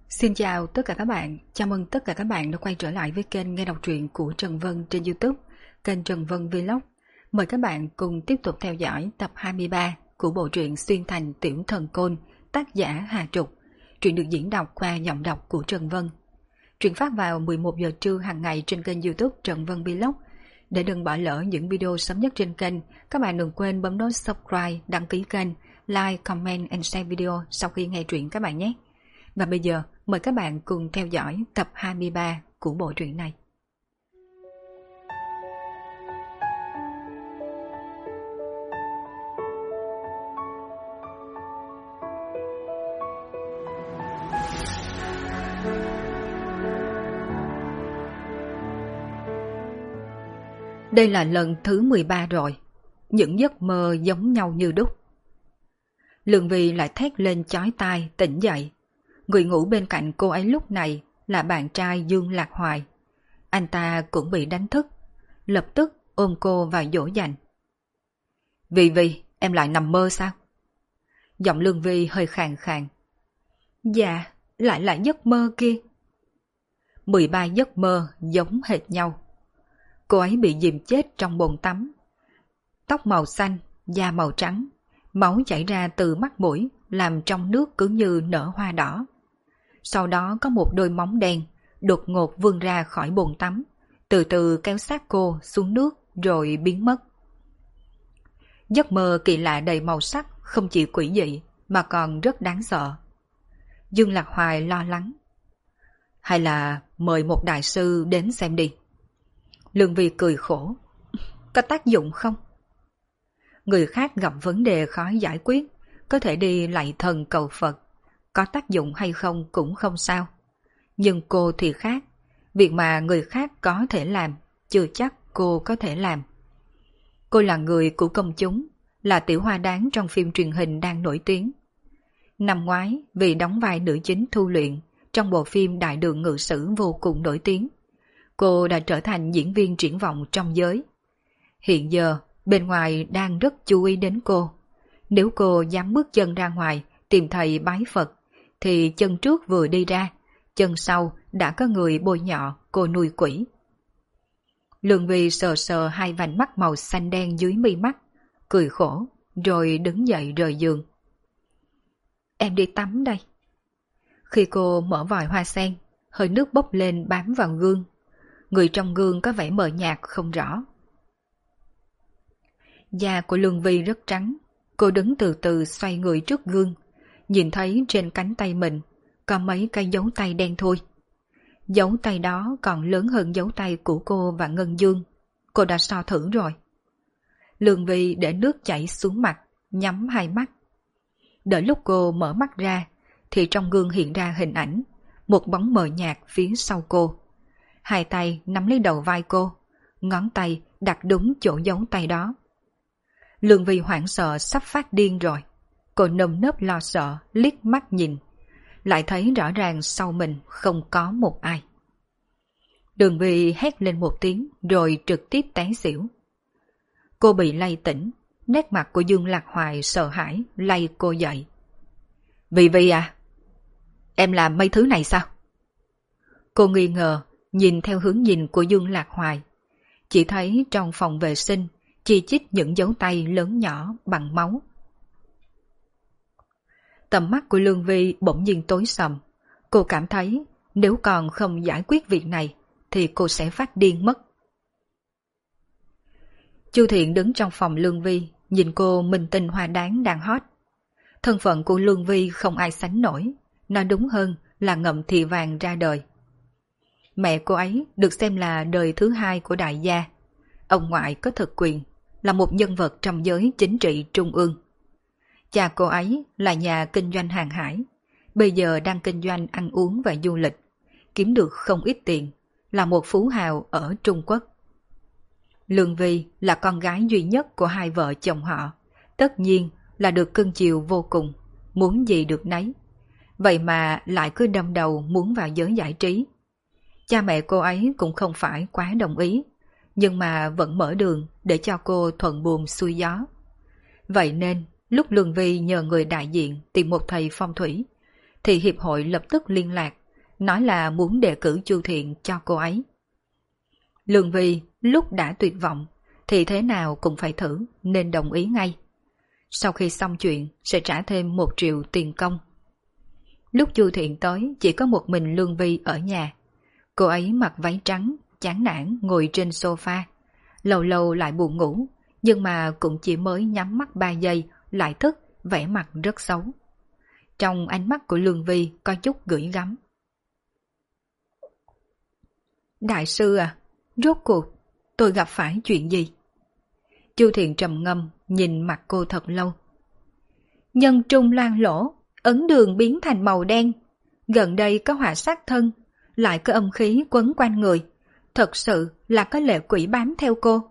Xin chào tất cả các bạn, chào mừng tất cả các bạn đã quay trở lại với kênh nghe đọc truyện của Trần Vân trên YouTube, kênh Trần Vân Vlog. Mời các bạn cùng tiếp tục theo dõi tập 23 của bộ truyện Xuyên Thành Tiểu Thần Côn, tác giả Hà Trục. Truyện được diễn đọc qua giọng đọc của Trần Vân. Truyện phát vào 11 giờ trưa hàng ngày trên kênh YouTube Trần Vân Vlog. Để đừng bỏ lỡ những video sớm nhất trên kênh, các bạn đừng quên bấm nút subscribe, đăng ký kênh, like, comment and share video sau khi nghe truyện các bạn nhé. Và bây giờ, mời các bạn cùng theo dõi tập 23 của bộ truyện này. Đây là lần thứ 13 rồi, những giấc mơ giống nhau như đúc. Lương Vi lại thét lên chói tai tỉnh dậy. Người ngủ bên cạnh cô ấy lúc này là bạn trai Dương Lạc Hoài. Anh ta cũng bị đánh thức, lập tức ôm cô vào dỗ dành. Vi, em lại nằm mơ sao? Giọng Lương Vi hơi khàn khàn. Dạ, lại là giấc mơ kia. 13 giấc mơ giống hệt nhau. Cô ấy bị dìm chết trong bồn tắm. Tóc màu xanh, da màu trắng, máu chảy ra từ mắt mũi làm trong nước cứ như nở hoa đỏ. Sau đó có một đôi móng đen đột ngột vươn ra khỏi bồn tắm, từ từ kéo sát cô xuống nước rồi biến mất. Giấc mơ kỳ lạ đầy màu sắc không chỉ quỷ dị mà còn rất đáng sợ. Dương Lạc Hoài lo lắng. Hay là mời một đại sư đến xem đi. Lương Vi cười khổ. Có tác dụng không? Người khác gặp vấn đề khó giải quyết, có thể đi lạy thần cầu Phật. Có tác dụng hay không cũng không sao. Nhưng cô thì khác. Việc mà người khác có thể làm, chưa chắc cô có thể làm. Cô là người của công chúng, là tiểu hoa đáng trong phim truyền hình đang nổi tiếng. Năm ngoái, vì đóng vai nữ chính Thu Luyện trong bộ phim Đại Đường Ngự Sử vô cùng nổi tiếng, cô đã trở thành diễn viên triển vọng trong giới. Hiện giờ, bên ngoài đang rất chú ý đến cô. Nếu cô dám bước chân ra ngoài tìm thầy bái Phật, thì chân trước vừa đi ra, chân sau đã có người bôi nhọ cô nuôi quỷ. Lương Vi sờ sờ hai vành mắt màu xanh đen dưới mi mắt, cười khổ, rồi đứng dậy rời giường. Em đi tắm đây. Khi cô mở vòi hoa sen, hơi nước bốc lên bám vào gương. Người trong gương có vẻ mờ nhạt không rõ. Da của Lương Vi rất trắng, cô đứng từ từ xoay người trước gương, nhìn thấy trên cánh tay mình có mấy cái dấu tay đen thui. Dấu tay đó còn lớn hơn dấu tay của cô và Ngân Dương. Cô đã so thử rồi. Lương Vi để nước chảy xuống mặt, nhắm hai mắt. Đợi lúc cô mở mắt ra, thì trong gương hiện ra hình ảnh, một bóng mờ nhạt phía sau cô. Hai tay nắm lấy đầu vai cô, ngón tay đặt đúng chỗ dấu tay đó. Lương Vi hoảng sợ sắp phát điên rồi. Cô nơm nớp lo sợ liếc mắt nhìn, lại thấy rõ ràng sau mình không có một ai. Đường Vi hét lên một tiếng rồi trực tiếp té xỉu. Cô bị lay tỉnh, nét mặt của Dương Lạc Hoài sợ hãi lay cô dậy. Vi à, em làm mấy thứ này sao? Cô nghi ngờ nhìn theo hướng nhìn của Dương Lạc Hoài, chỉ thấy trong phòng vệ sinh chi chít những dấu tay lớn nhỏ bằng máu. Tầm mắt của Lương Vi bỗng nhiên tối sầm. Cô cảm thấy nếu còn không giải quyết việc này thì cô sẽ phát điên mất. Chu Thiện đứng trong phòng Lương Vi, nhìn cô minh tinh hoa đáng đang hot. Thân phận của Lương Vi không ai sánh nổi, nói đúng hơn là ngậm thì vàng ra đời. Mẹ cô ấy được xem là đời thứ hai của đại gia. Ông ngoại có thực quyền, là một nhân vật trong giới chính trị trung ương. Cha cô ấy là nhà kinh doanh hàng hải, bây giờ đang kinh doanh ăn uống và du lịch, kiếm được không ít tiền, là một phú hào ở Trung Quốc. Lương Vi là con gái duy nhất của hai vợ chồng họ, tất nhiên là được cưng chiều vô cùng, muốn gì được nấy. Vậy mà lại cứ đâm đầu muốn vào giới giải trí. Cha mẹ cô ấy cũng không phải quá đồng ý, nhưng mà vẫn mở đường để cho cô thuận buồm xuôi gió. Vậy nên, lúc Lương Vi nhờ người đại diện tìm một thầy phong thủy, thì hiệp hội lập tức liên lạc, nói là muốn đề cử Chu Thiện cho cô ấy. Lương Vi lúc đã tuyệt vọng thì thế nào cũng phải thử nên đồng ý ngay. Sau khi xong chuyện sẽ trả thêm 1 triệu tiền công. Lúc Chu Thiện tới chỉ có một mình Lương Vi ở nhà. Cô ấy mặc váy trắng, chán nản ngồi trên sofa. Lâu lâu lại buồn ngủ, nhưng mà cũng chỉ mới nhắm mắt 3 giây lại thức, vẻ mặt rất xấu. Trong ánh mắt của Lương Vi có chút gửi gắm. Đại sư à, rốt cuộc tôi gặp phải chuyện gì? Chu Thiện trầm ngâm nhìn mặt cô thật lâu. Nhân trung loang lỗ, ấn đường biến thành màu đen. Gần đây có họa sát thân, lại có âm khí quấn quanh người. Thật sự là có lệ quỷ bám theo cô.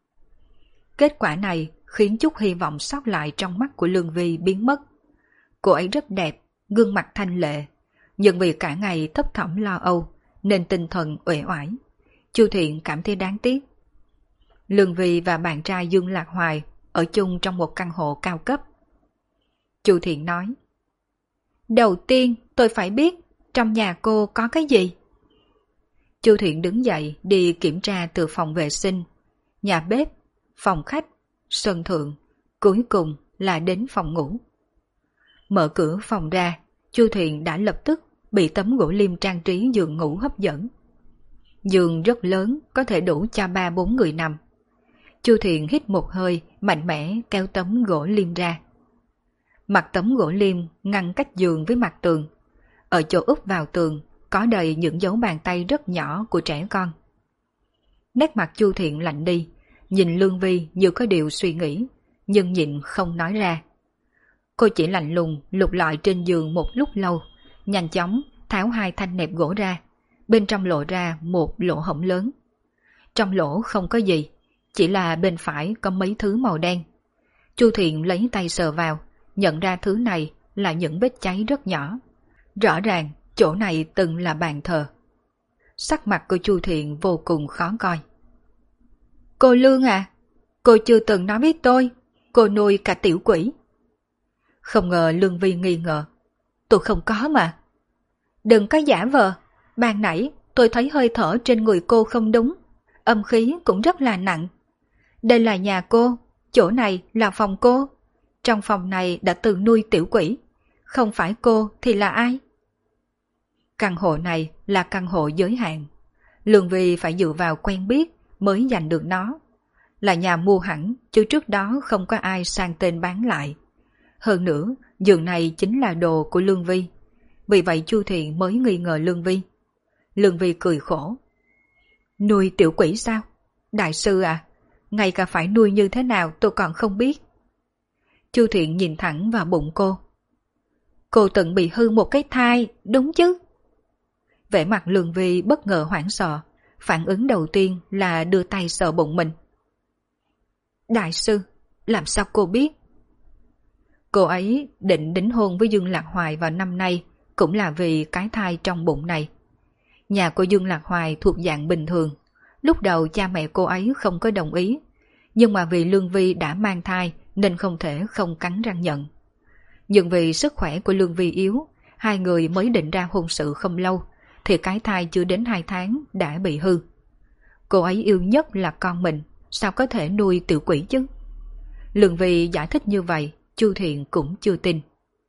Kết quả này khiến chút hy vọng sót lại trong mắt của Lương Vi biến mất. Cô ấy rất đẹp, gương mặt thanh lệ, nhưng vì cả ngày thấp thỏm lo âu nên tinh thần uể oải. Chu Thiện cảm thấy đáng tiếc. Lương Vi và bạn trai Dương Lạc Hoài ở chung trong một căn hộ cao cấp. Chu Thiện nói: Đầu tiên tôi phải biết trong nhà cô có cái gì. Chu Thiện đứng dậy đi kiểm tra từ phòng vệ sinh, nhà bếp, phòng khách, sân thượng, cuối cùng là đến phòng ngủ. Mở cửa phòng ra, Chu Thiện đã lập tức bị tấm gỗ lim trang trí giường ngủ hấp dẫn. Giường rất lớn, có thể đủ cho 3-4 người nằm. Chu Thiện hít một hơi, mạnh mẽ kéo tấm gỗ lim ra. Mặt tấm gỗ lim ngăn cách giường với mặt tường. Ở chỗ úp vào tường có đầy những dấu bàn tay rất nhỏ của trẻ con. Nét mặt Chu Thiện lạnh đi, nhìn Lương Vi như có điều suy nghĩ, nhưng nhịn không nói ra. Cô chỉ lạnh lùng lục lọi trên giường một lúc lâu, nhanh chóng tháo 2 thanh nẹp gỗ ra, bên trong lộ ra một lỗ hổng lớn. Trong lỗ không có gì, chỉ là bên phải có mấy thứ màu đen. Chu Thiện lấy tay sờ vào, nhận ra thứ này là những vết cháy rất nhỏ. Rõ ràng chỗ này từng là bàn thờ. Sắc mặt của Chu Thiện vô cùng khó coi. Cô Lương à, cô chưa từng nói với tôi, cô nuôi cả tiểu quỷ. Không ngờ Lương Vi nghi ngờ. Tôi không có mà. Đừng có giả vờ, ban nãy tôi thấy hơi thở trên người cô không đúng, âm khí cũng rất là nặng. Đây là nhà cô, chỗ này là phòng cô. Trong phòng này đã từng nuôi tiểu quỷ, không phải cô thì là ai? Căn hộ này là căn hộ giới hạn. Lương Vi phải dựa vào quen biết mới giành được nó. Là nhà mua hẳn, chứ trước đó không có ai sang tên bán lại. Hơn nữa, giường này chính là đồ của Lương Vi. Vì vậy Chu Thiện mới nghi ngờ Lương Vi. Lương Vi cười khổ. Nuôi tiểu quỷ sao? Đại sư à, ngay cả phải nuôi như thế nào tôi còn không biết. Chu Thiện nhìn thẳng vào bụng cô. Cô từng bị hư một cái thai, đúng chứ? Vẻ mặt Lương Vi bất ngờ hoảng sợ, phản ứng đầu tiên là đưa tay sờ bụng mình. Đại sư, làm sao cô biết? Cô ấy định đính hôn với Dương Lạc Hoài vào năm nay cũng là vì cái thai trong bụng này. Nhà của Dương Lạc Hoài thuộc dạng bình thường. Lúc đầu cha mẹ cô ấy không có đồng ý, nhưng mà vì Lương Vi đã mang thai nên không thể không cắn răng nhận. Nhưng vì sức khỏe của Lương Vi yếu, 2 người mới định ra hôn sự không lâu, thì cái thai chưa đến 2 tháng đã bị hư. Cô ấy yêu nhất là con mình, sao có thể nuôi tiểu quỷ chứ? Lương Vi giải thích như vậy, Chu Thiện cũng chưa tin.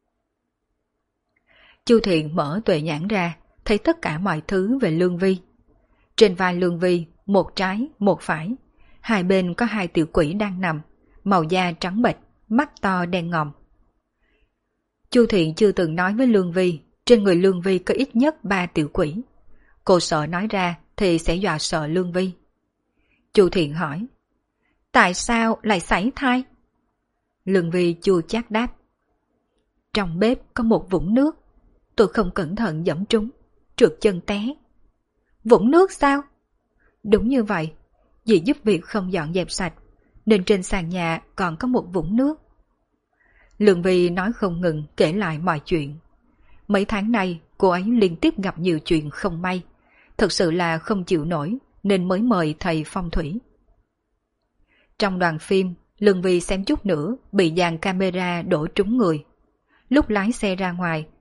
Chu Thiện mở tuệ nhãn ra, thấy tất cả mọi thứ về Lương Vi. Trên vai Lương Vi, một trái, một phải, 2 bên có 2 tiểu quỷ đang nằm, màu da trắng bệch, mắt to đen ngòm. Chu Thiện chưa từng nói với Lương Vi, trên người Lương Vi có ít nhất 3 tiểu quỷ. Cô sợ nói ra thì sẽ dọa sợ Lương Vi. Chu Thiện hỏi, tại sao lại sảy thai? Lương Vi chua chát đáp, trong bếp có một vũng nước, tôi không cẩn thận giẫm trúng, trượt chân té. Vũng nước sao? Đúng như vậy, dì giúp việc không dọn dẹp sạch, nên trên sàn nhà còn có một vũng nước. Lương Vi nói không ngừng kể lại mọi chuyện. Mấy tháng nay cô ấy liên tiếp gặp nhiều chuyện không may, thật sự là không chịu nổi nên mới mời thầy phong thủy. Trong đoàn phim, Lương Vi xem chút nữa bị dàn camera đổ trúng người. Lúc lái xe ra ngoài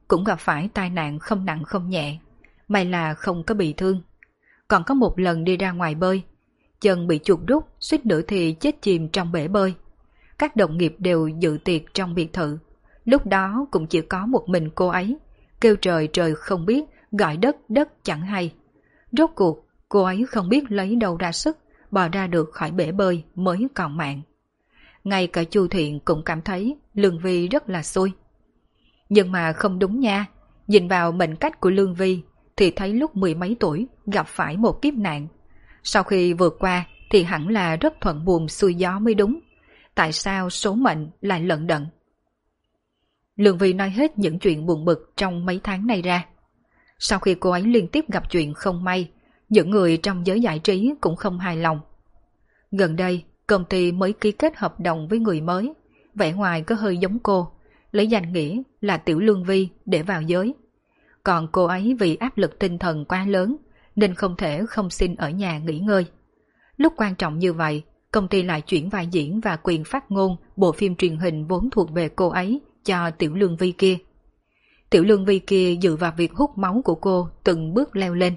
cũng gặp phải tai nạn không nặng không nhẹ, may là không có bị thương. Còn có một lần đi ra ngoài bơi, chân bị chuột rút, suýt nữa thì chết chìm trong bể bơi. Các đồng nghiệp đều dự tiệc trong biệt thự, lúc đó cũng chỉ có một mình cô ấy, kêu trời trời không biết, gọi đất đất chẳng hay. Rốt cuộc, cô ấy không biết lấy đâu ra sức, bò ra được khỏi bể bơi mới còn mạng. Ngay cả Chu Thiện cũng cảm thấy Lương Vi rất là xui. Nhưng mà không đúng nha, nhìn vào mệnh cách của Lương Vi thì thấy lúc mười mấy tuổi gặp phải một kiếp nạn. Sau khi vượt qua thì hẳn là rất thuận buồm xuôi gió mới đúng. Tại sao số mệnh lại lận đận? Lương Vi nói hết những chuyện buồn bực trong mấy tháng này ra. Sau khi cô ấy liên tiếp gặp chuyện không may, những người trong giới giải trí cũng không hài lòng. Gần đây, công ty mới ký kết hợp đồng với người mới, vẻ ngoài có hơi giống cô, lấy danh nghĩa là Tiểu Lương Vi để vào giới. Còn cô ấy vì áp lực tinh thần quá lớn nên không thể không xin ở nhà nghỉ ngơi. Lúc quan trọng như vậy, công ty lại chuyển vai diễn và quyền phát ngôn bộ phim truyền hình vốn thuộc về cô ấy cho Tiểu Lương Vi kia. Tiểu Lương Vi kia dựa vào việc hút máu của cô từng bước leo lên.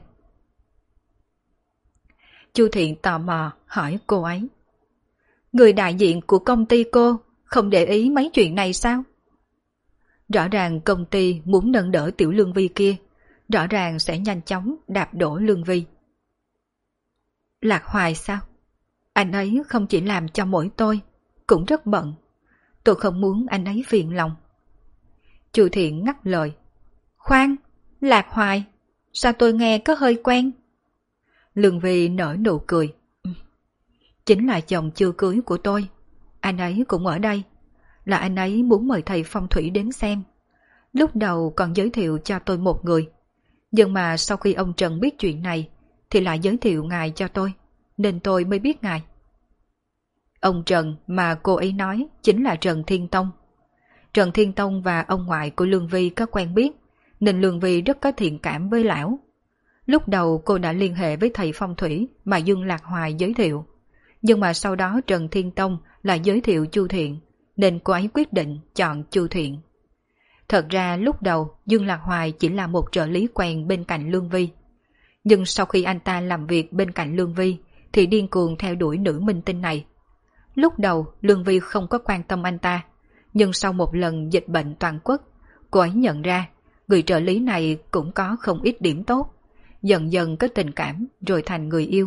Chu Thiện tò mò hỏi cô ấy. Người đại diện của công ty cô không để ý mấy chuyện này sao? Rõ ràng công ty muốn nâng đỡ Tiểu Lương Vi kia, rõ ràng sẽ nhanh chóng đạp đổ Lương Vi. Lạc Hoài sao? Anh ấy không chỉ làm cho mỗi tôi, cũng rất bận. Tôi không muốn anh ấy phiền lòng. Chu Thiện ngắt lời. Khoan, Lạc Hoài, sao tôi nghe có hơi quen? Lương Vi nở nụ cười. Chính là chồng chưa cưới của tôi. Anh ấy cũng ở đây. Là anh ấy muốn mời thầy phong thủy đến xem. Lúc đầu còn giới thiệu cho tôi một người. Nhưng mà sau khi ông Trần biết chuyện này thì lại giới thiệu ngài cho tôi, nên tôi mới biết ngài. Ông Trần mà cô ấy nói chính là Trần Thiên Tông. Trần Thiên Tông và ông ngoại của Lương Vi có quen biết, nên Lương Vi rất có thiện cảm với lão. Lúc đầu cô đã liên hệ với thầy phong thủy mà Dương Lạc Hoài giới thiệu. Nhưng mà sau đó Trần Thiên Tông lại giới thiệu Chu Thiện, nên cô ấy quyết định chọn Chu Thiện. Thật ra lúc đầu Dương Lạc Hoài chỉ là một trợ lý quen bên cạnh Lương Vi. Nhưng sau khi anh ta làm việc bên cạnh Lương Vi thì điên cuồng theo đuổi nữ minh tinh này. Lúc đầu Lương Vi không có quan tâm anh ta, nhưng sau một lần dịch bệnh toàn quốc, cô ấy nhận ra người trợ lý này cũng có không ít điểm tốt, dần dần có tình cảm rồi thành người yêu.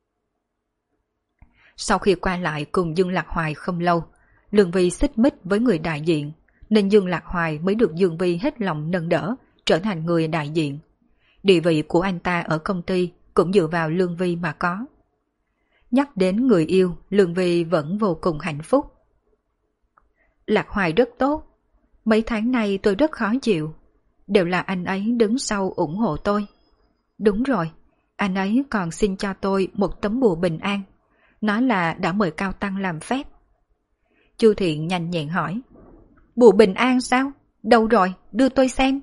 Sau khi qua lại cùng Dương Lạc Hoài không lâu, Lương Vi xích mích với người đại diện, nên Dương Lạc Hoài mới được Dương Vi hết lòng nâng đỡ, trở thành người đại diện. Địa vị của anh ta ở công ty cũng dựa vào Lương Vi mà có. Nhắc đến người yêu, Lương Vi vẫn vô cùng hạnh phúc. Lạc Hoài rất tốt. Mấy tháng nay tôi rất khó chịu. Đều là anh ấy đứng sau ủng hộ tôi. Đúng rồi, anh ấy còn xin cho tôi một tấm bùa bình an. Nói là đã mời cao tăng làm phép. Chu Thiện nhanh nhẹn hỏi. Bùa bình an sao? Đâu rồi? Đưa tôi xem.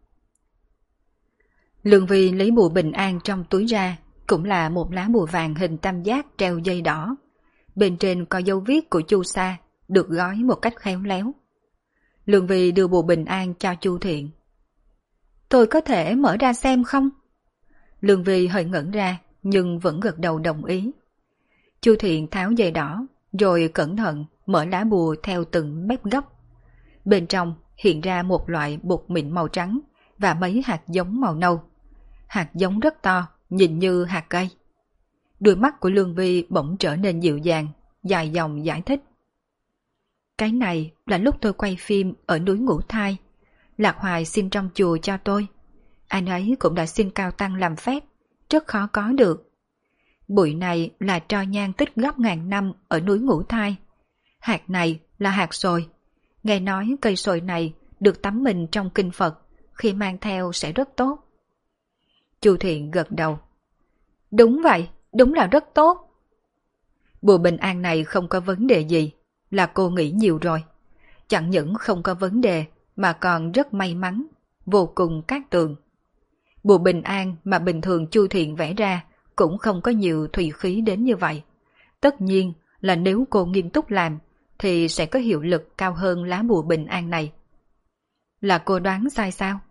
Lương Vi lấy bùa bình an trong túi ra, cũng là một lá bùa vàng hình tam giác treo dây đỏ. Bên trên có dấu viết của Chu Sa, được gói một cách khéo léo. Lương Vi đưa bùa bình an cho Chu Thiện. Tôi có thể mở ra xem không? Lương Vi hơi ngẩn ra, nhưng vẫn gật đầu đồng ý. Chu Thiện tháo dây đỏ, rồi cẩn thận mở lá bùa theo từng mép góc. Bên trong hiện ra một loại bột mịn màu trắng và mấy hạt giống màu nâu. Hạt giống rất to, nhìn như hạt cây. Đôi mắt của Lương Vi bỗng trở nên dịu dàng, dài dòng giải thích. Cái này là lúc tôi quay phim ở núi Ngũ Thai. Lạc Hoài xin trong chùa cho tôi. Anh ấy cũng đã xin cao tăng làm phép, rất khó có được. Bụi này là tro nhang tích góp ngàn năm ở núi Ngũ Thai. Hạt này là hạt sồi. Nghe nói cây sồi này được tắm mình trong kinh Phật, khi mang theo sẽ rất tốt. Chu Thiện gật đầu. Đúng vậy, đúng là rất tốt. Bùa bình an này không có vấn đề gì, là cô nghĩ nhiều rồi. Chẳng những không có vấn đề mà còn rất may mắn, vô cùng cát tường. Bùa bình an mà bình thường Chu Thiện vẽ ra cũng không có nhiều thủy khí đến như vậy. Tất nhiên là nếu cô nghiêm túc làm thì sẽ có hiệu lực cao hơn lá bùa bình an này. Là cô đoán sai sao?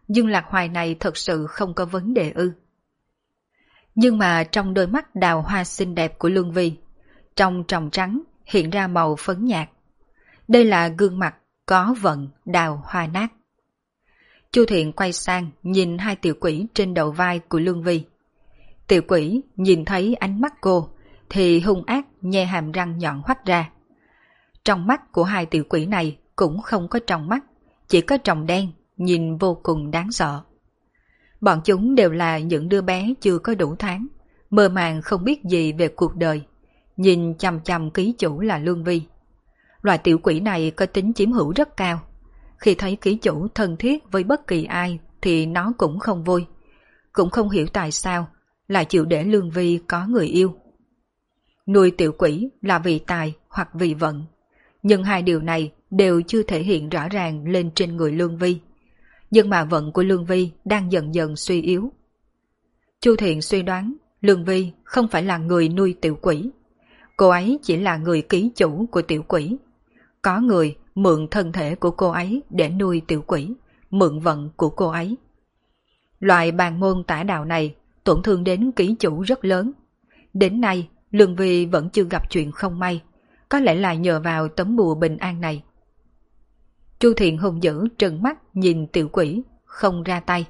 Dương Lạc Hoài này thật sự không có vấn đề ư? Nhưng mà trong đôi mắt đào hoa xinh đẹp của Lương Vi, trong tròng trắng hiện ra màu phấn nhạt. Đây là gương mặt có vận đào hoa nát. Chu Thiện quay sang nhìn hai tiểu quỷ trên đầu vai của Lương Vi. Tiểu quỷ nhìn thấy ánh mắt cô thì hung ác nhe hàm răng nhọn hoắt ra. Trong mắt của hai tiểu quỷ này cũng không có tròng mắt, chỉ có tròng đen, nhìn vô cùng đáng sợ. Bọn chúng đều là những đứa bé chưa có đủ tháng, mơ màng không biết gì về cuộc đời, nhìn chằm chằm ký chủ là Lương Vi. Loại tiểu quỷ này có tính chiếm hữu rất cao. Khi thấy ký chủ thân thiết với bất kỳ ai thì nó cũng không vui, cũng không hiểu tại sao lại chịu để Lương Vi có người yêu. Nuôi tiểu quỷ là vì tài hoặc vì vận, nhưng hai điều này đều chưa thể hiện rõ ràng lên trên người Lương Vi. Nhưng mà vận của Lương Vi đang dần dần suy yếu. Chu Thiện suy đoán Lương Vi không phải là người nuôi tiểu quỷ. Cô ấy chỉ là người ký chủ của tiểu quỷ. Có người mượn thân thể của cô ấy để nuôi tiểu quỷ, mượn vận của cô ấy. Loại bàn môn tả đạo này tổn thương đến ký chủ rất lớn. Đến nay, Lương Vi vẫn chưa gặp chuyện không may, có lẽ là nhờ vào tấm bùa bình an này. Chu Thiện hung dữ trừng mắt nhìn tiểu quỷ, không ra tay.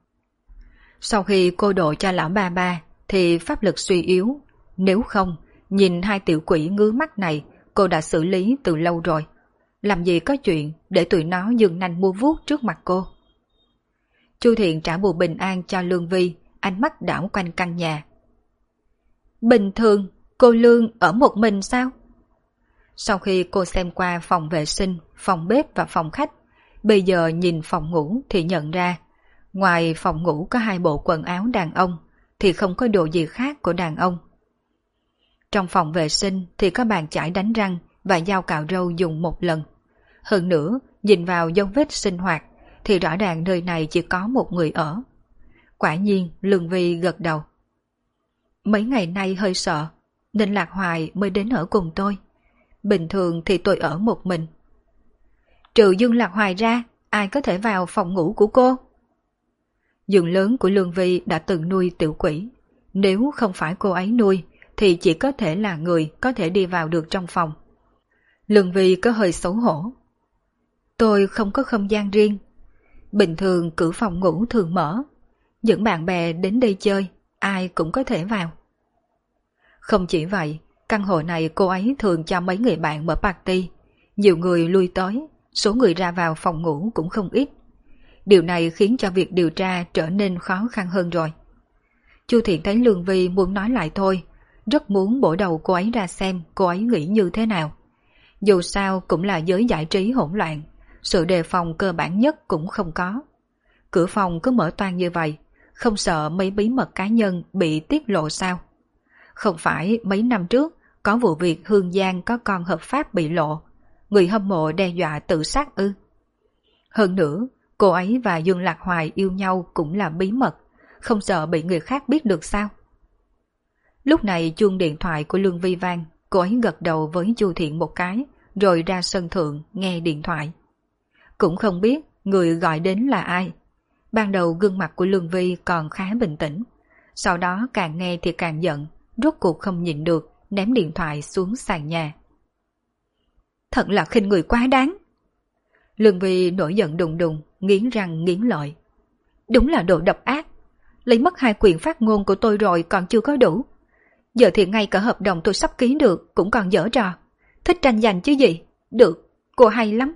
Sau khi cô độ cho lão ba ba thì pháp lực suy yếu, nếu không, nhìn hai tiểu quỷ ngứa mắt này cô đã xử lý từ lâu rồi. Làm gì có chuyện để tụi nó giương nanh mua vuốt trước mặt cô. Chu Thiện trả bùa bình an cho Lương Vi, ánh mắt đảo quanh căn nhà. Bình thường, cô Lương ở một mình sao? Sau khi cô xem qua phòng vệ sinh, phòng bếp và phòng khách, bây giờ nhìn phòng ngủ thì nhận ra, ngoài phòng ngủ có hai bộ quần áo đàn ông, thì không có đồ gì khác của đàn ông. Trong phòng vệ sinh thì có bàn chải đánh răng và dao cạo râu dùng một lần. Hơn nữa, nhìn vào dấu vết sinh hoạt thì rõ ràng nơi này chỉ có một người ở. Quả nhiên, Lương Vi gật đầu. Mấy ngày nay hơi sợ, nên Lạc Hoài mới đến ở cùng tôi. Bình thường thì tôi ở một mình. Trừ Dương Lạc Hoài ra, ai có thể vào phòng ngủ của cô? Giường lớn của Lương Vi đã từng nuôi tiểu quỷ. Nếu không phải cô ấy nuôi, thì chỉ có thể là người có thể đi vào được trong phòng. Lương Vi có hơi xấu hổ. Tôi không có không gian riêng. Bình thường cửa phòng ngủ thường mở. Những bạn bè đến đây chơi, ai cũng có thể vào. Không chỉ vậy, căn hộ này cô ấy thường cho mấy người bạn mở party. Nhiều người lui tới, số người ra vào phòng ngủ cũng không ít. Điều này khiến cho việc điều tra trở nên khó khăn hơn rồi. Chu Thiện thấy Lương Vi muốn nói lại thôi, rất muốn bổ đầu cô ấy ra xem cô ấy nghĩ như thế nào. Dù sao cũng là giới giải trí hỗn loạn, sự đề phòng cơ bản nhất cũng không có. Cửa phòng cứ mở toang như vậy, không sợ mấy bí mật cá nhân bị tiết lộ sao? Không phải mấy năm trước có vụ việc Hương Giang có con hợp pháp bị lộ, người hâm mộ đe dọa tự sát ư? Hơn nữa, cô ấy và Dương Lạc Hoài yêu nhau cũng là bí mật, không sợ bị người khác biết được sao? Lúc này chuông điện thoại của Lương Vi vang, cô ấy gật đầu với Chu Thiện một cái, rồi ra sân thượng nghe điện thoại. Cũng không biết người gọi đến là ai. Ban đầu gương mặt của Lương Vi còn khá bình tĩnh, sau đó càng nghe thì càng giận, rốt cuộc không nhịn được, ném điện thoại xuống sàn nhà. Thật là khinh người quá đáng. Lương Vi nổi giận đùng đùng, nghiến răng nghiến lợi. Đúng là đồ độc ác. Lấy mất 2 quyền phát ngôn của tôi rồi còn chưa có đủ. Giờ thì ngay cả hợp đồng tôi sắp ký được cũng còn dở trò. Thích tranh giành chứ gì. Được, cô hay lắm.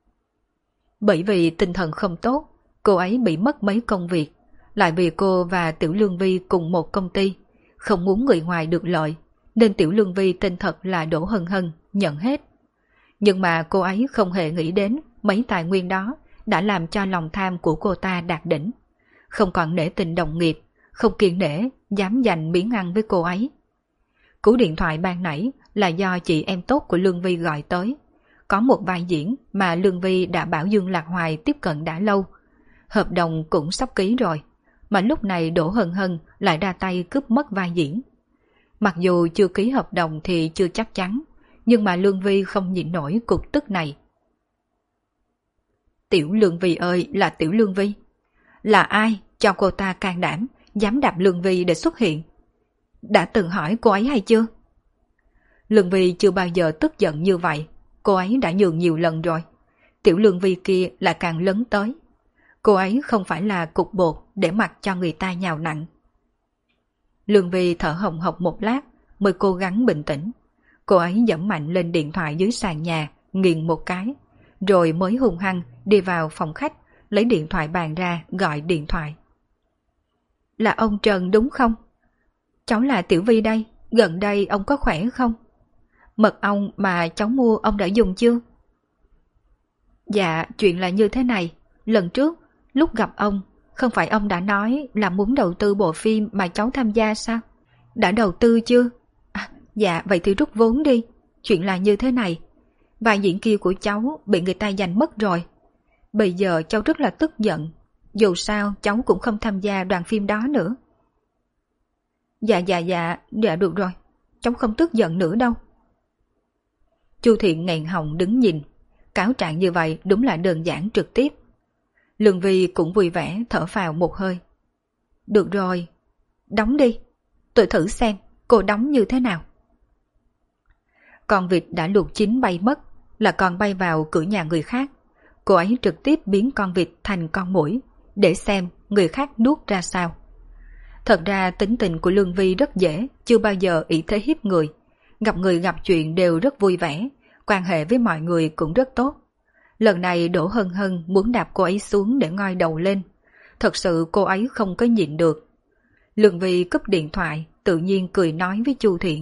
Bởi vì tinh thần không tốt, cô ấy bị mất mấy công việc. Lại vì cô và Tiểu Lương Vi cùng một công ty, không muốn người ngoài được lợi, nên Tiểu Lương Vi tên thật là Đỗ Hân Hân, nhận hết. Nhưng mà cô ấy không hề nghĩ đến mấy tài nguyên đó đã làm cho lòng tham của cô ta đạt đỉnh. Không còn nể tình đồng nghiệp, không kiêng nể, dám giành miếng ăn với cô ấy. Cú điện thoại ban nãy là do chị em tốt của Lương Vi gọi tới. Có một vai diễn mà Lương Vi đã bảo Dương Lạc Hoài tiếp cận đã lâu. Hợp đồng cũng sắp ký rồi, mà lúc này Đỗ Hân Hân lại ra tay cướp mất vai diễn. Mặc dù chưa ký hợp đồng thì chưa chắc chắn, nhưng mà Lương Vi không nhịn nổi cục tức này. Tiểu Lương Vi ơi là Tiểu Lương Vi, Là ai cho cô ta can đảm dám đạp Lương Vi để xuất hiện? Đã từng hỏi cô ấy hay chưa? Lương Vi chưa bao giờ tức giận như vậy. Cô ấy đã nhường nhiều lần rồi. Tiểu Lương Vi kia lại càng lấn tới. Cô ấy không phải là cục bột để mặc cho người ta nhào nặn. Lương Vi thở hồng hộc một lát mới cố gắng bình tĩnh. Cô ấy giẫm mạnh lên điện thoại dưới sàn nhà, nghiền một cái, rồi mới hung hăng đi vào phòng khách, lấy điện thoại bàn ra gọi điện thoại. Là ông Trần đúng không? Cháu là Tiểu Vi đây, gần đây ông có khỏe không? Mật ong mà cháu mua ông đã dùng chưa? Dạ, chuyện là như thế này. Lần trước, lúc gặp ông, không phải ông đã nói là muốn đầu tư bộ phim mà cháu tham gia sao? Đã đầu tư chưa? À, dạ, vậy thì rút vốn đi. Chuyện là như thế này. Vai diễn kia của cháu bị người ta giành mất rồi. Bây giờ cháu rất là tức giận. Dù sao cháu cũng không tham gia đoàn phim đó nữa. Dạ được rồi. Cháu không tức giận nữa đâu. Chu Thiện nghẹn họng đứng nhìn. Cáo trạng như vậy đúng là đơn giản trực tiếp. Lương Vi cũng vui vẻ thở phào một hơi. Được rồi, đóng đi. Tôi thử xem cô đóng như thế nào. Con vịt đã luộc chín bay mất, là con bay vào cửa nhà người khác. Cô ấy trực tiếp biến con vịt thành con muỗi để xem người khác nuốt ra sao. Thật ra tính tình của Lương Vi rất dễ, chưa bao giờ ỷ thế hiếp người. Gặp người gặp chuyện đều rất vui vẻ, quan hệ với mọi người cũng rất tốt. Lần này Đỗ Hân Hân muốn đạp cô ấy xuống để ngoi đầu lên. Thật sự cô ấy không có nhịn được. Lương Vi cúp điện thoại, tự nhiên cười nói với Chu Thiện.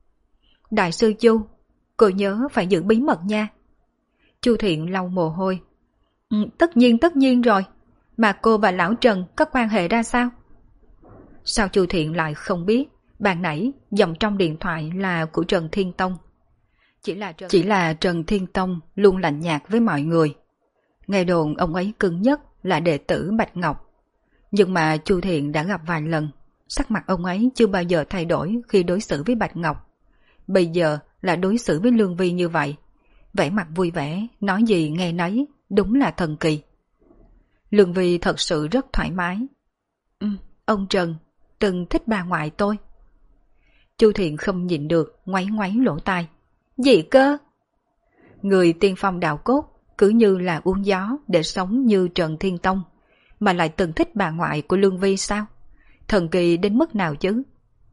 Đại sư Chu, cô nhớ phải giữ bí mật nha. Chu Thiện lau mồ hôi. Tất nhiên rồi. Mà cô và lão Trần có quan hệ ra sao? Sao Chu Thiện lại không biết? Ban nãy dòng trong điện thoại là của Trần Thiên Tông. Chỉ là Trần Thiên Tông luôn lạnh nhạt với mọi người. Nghe đồn ông ấy cứng nhất là đệ tử Bạch Ngọc. Nhưng mà Chu Thiện đã gặp vài lần, sắc mặt ông ấy chưa bao giờ thay đổi khi đối xử với Bạch Ngọc. Bây giờ là đối xử với Lương Vi như vậy. Vẻ mặt vui vẻ, nói gì nghe nấy, đúng là thần kỳ. Lương Vi thật sự rất thoải mái. Ông Trần từng thích bà ngoại tôi. Chu Thiện không nhịn được, ngoáy ngoáy lỗ tai. Gì cơ? Người tiên phong đạo cốt cứ như là uống gió để sống như Trần Thiên Tông, mà lại từng thích bà ngoại của Lương Vi sao? Thần kỳ đến mức nào chứ?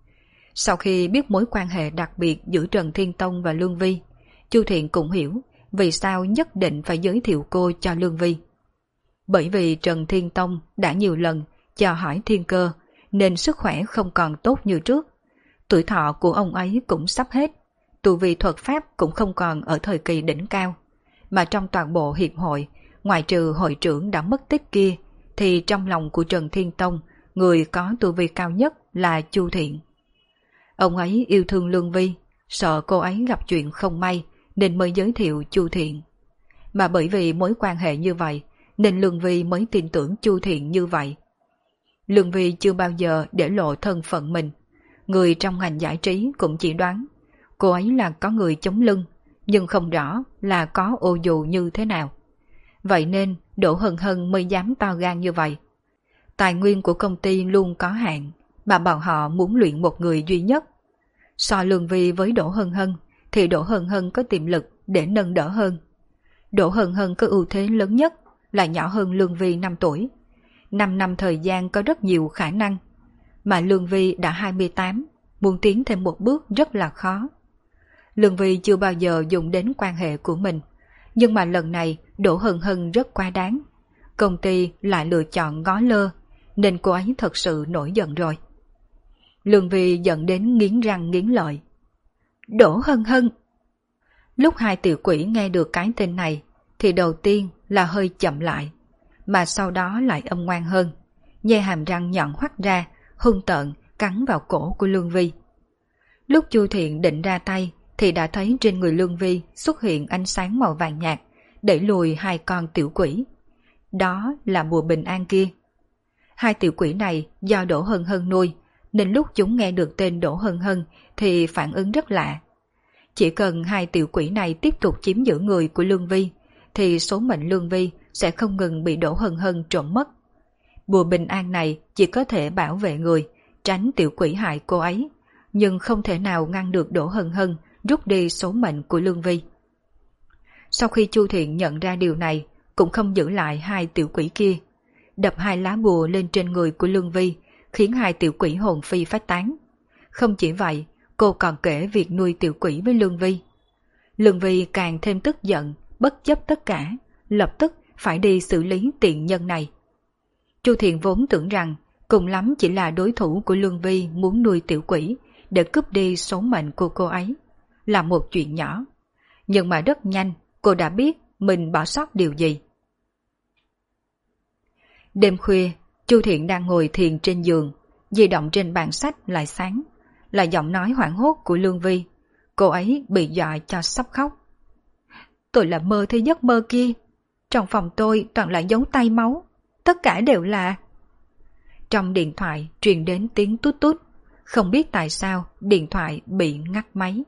Sau khi biết mối quan hệ đặc biệt giữa Trần Thiên Tông và Lương Vi, Chu Thiện cũng hiểu vì sao nhất định phải giới thiệu cô cho Lương Vi. Bởi vì Trần Thiên Tông đã nhiều lần chào hỏi thiên cơ nên sức khỏe không còn tốt như trước. Tuổi thọ của ông ấy cũng sắp hết, tu vi thuật pháp cũng không còn ở thời kỳ đỉnh cao. Mà trong toàn bộ hiệp hội, ngoại trừ hội trưởng đã mất tích kia, thì trong lòng của Trần Thiên Tông, người có tu vi cao nhất là Chu Thiện. Ông ấy yêu thương Lương Vi, sợ cô ấy gặp chuyện không may nên mới giới thiệu Chu Thiện. Mà bởi vì mối quan hệ như vậy nên Lương Vi mới tin tưởng Chu Thiện như vậy. Lương Vi chưa bao giờ để lộ thân phận mình. Người trong ngành giải trí cũng chỉ đoán cô ấy là có người chống lưng, nhưng không rõ là có ô dù như thế nào. Vậy nên Đỗ Hân Hân mới dám to gan như vậy. Tài nguyên của công ty luôn có hạn, mà bọn họ muốn luyện một người duy nhất. So Lương Vi với Đỗ Hân Hân thì Đỗ Hân Hân có tiềm lực để nâng đỡ hơn. Đỗ Hân Hân có ưu thế lớn nhất là nhỏ hơn Lương Vi 5 tuổi. 5 năm thời gian có rất nhiều khả năng. Mà Lương Vi đã 28, muốn tiến thêm một bước rất là khó. Lương Vi chưa bao giờ dùng đến quan hệ của mình, nhưng mà lần này Đỗ Hân Hân rất quá đáng. Công ty lại lựa chọn ngó lơ, nên cô ấy thật sự nổi giận rồi. Lương Vi giận đến nghiến răng nghiến lợi. Đỗ Hân Hân! Lúc hai tiểu quỷ nghe được cái tên này, thì đầu tiên là hơi chậm lại, mà sau đó lại âm ngoan hơn, nhe hàm răng nhọn hoắt ra, hung tợn cắn vào cổ của Lương Vi. Lúc Chu Thiện định ra tay thì đã thấy trên người Lương Vi xuất hiện ánh sáng màu vàng nhạt, đẩy lùi hai con tiểu quỷ. Đó là bùa bình an kia. Hai tiểu quỷ này do Đỗ Hân Hân nuôi, nên lúc chúng nghe được tên Đỗ Hân Hân thì phản ứng rất lạ. Chỉ cần hai tiểu quỷ này tiếp tục chiếm giữ người của Lương Vi, thì số mệnh Lương Vi sẽ không ngừng bị Đỗ Hân Hân trộm mất. bùa bình an này chỉ có thể bảo vệ người, tránh tiểu quỷ hại cô ấy, nhưng không thể nào ngăn được Đỗ Hân Hân rút đi số mệnh của Lương Vi. Sau khi Chu Thiện nhận ra điều này, cũng không giữ lại hai tiểu quỷ kia, đập hai lá bùa lên trên người của Lương Vi, khiến hai tiểu quỷ hồn phi phách tán. Không chỉ vậy, cô còn kể việc nuôi tiểu quỷ với Lương Vi. Lương Vi càng thêm tức giận, bất chấp tất cả, lập tức phải đi xử lý tiện nhân này. Chu Thiện vốn tưởng rằng cùng lắm chỉ là đối thủ của Lương Vi muốn nuôi tiểu quỷ để cướp đi số mệnh của cô ấy, là một chuyện nhỏ. Nhưng mà rất nhanh cô đã biết mình bỏ sót điều gì. Đêm khuya, Chu Thiện đang ngồi thiền trên giường, di động trên bàn sách lại sáng, là giọng nói hoảng hốt của Lương Vi. Cô ấy bị dọa cho sắp khóc. Tôi là mơ thấy giấc mơ kia. Trong phòng tôi toàn là dấu tay máu. Tất cả đều là... Trong điện thoại truyền đến tiếng tút tút. Không biết tại sao điện thoại bị ngắt máy.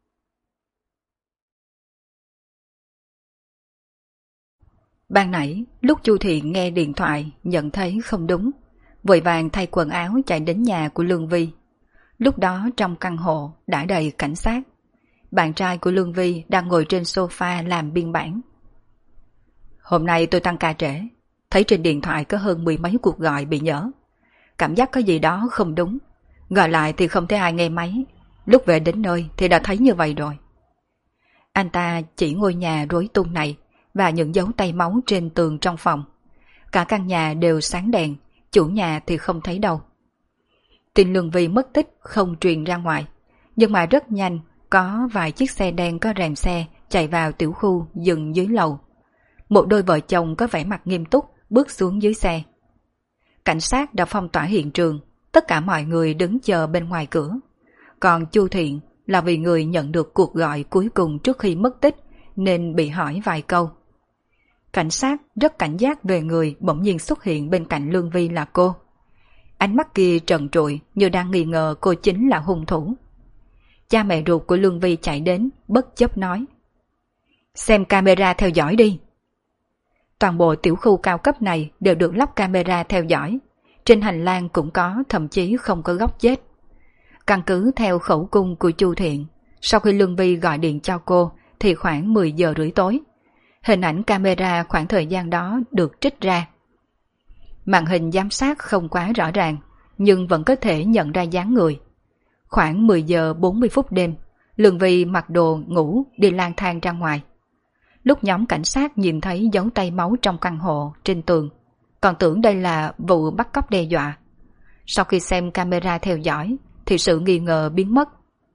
Ban nãy, lúc Chu Thiện nghe điện thoại nhận thấy không đúng, vội vàng thay quần áo chạy đến nhà của Lương Vi. Lúc đó trong căn hộ đã đầy cảnh sát. Bạn trai của Lương Vi đang ngồi trên sofa làm biên bản. Hôm nay tôi tăng ca trễ, thấy trên điện thoại có hơn 10 mấy cuộc gọi bị nhỡ. Cảm giác có gì đó không đúng. Gọi lại thì không thấy ai nghe máy. Lúc về đến nơi thì đã thấy như vậy rồi. Anh ta chỉ ngôi nhà rối tung này và những dấu tay máu trên tường trong phòng. Cả căn nhà đều sáng đèn, chủ nhà thì không thấy đâu. Tin Lương Vi mất tích không truyền ra ngoài, nhưng mà rất nhanh có vài chiếc xe đen có rèm xe chạy vào tiểu khu dừng dưới lầu. Một đôi vợ chồng có vẻ mặt nghiêm túc bước xuống dưới xe. Cảnh sát đã phong tỏa hiện trường, tất cả mọi người đứng chờ bên ngoài cửa. Còn Chu Thiện là vì người nhận được cuộc gọi cuối cùng trước khi mất tích nên bị hỏi vài câu. Cảnh sát rất cảnh giác về người bỗng nhiên xuất hiện bên cạnh Lương Vi là cô. Ánh mắt kia trần trụi như đang nghi ngờ cô chính là hung thủ. Cha mẹ ruột của Lương Vi chạy đến bất chấp nói: Xem camera theo dõi đi. Toàn bộ tiểu khu cao cấp này đều được lắp camera theo dõi. Trên hành lang cũng có, thậm chí không có góc chết. Căn cứ theo khẩu cung của Chu Thiện, sau khi Lương Vi gọi điện cho cô thì khoảng 10 giờ rưỡi tối. Hình ảnh camera khoảng thời gian đó được trích ra. Màn hình giám sát không quá rõ ràng, nhưng vẫn có thể nhận ra dáng người. Khoảng 10 giờ 40 phút đêm, Lương Vi mặc đồ ngủ đi lang thang ra ngoài. Lúc nhóm cảnh sát nhìn thấy dấu tay máu trong căn hộ trên tường, còn tưởng đây là vụ bắt cóc đe dọa. Sau khi xem camera theo dõi thì sự nghi ngờ biến mất.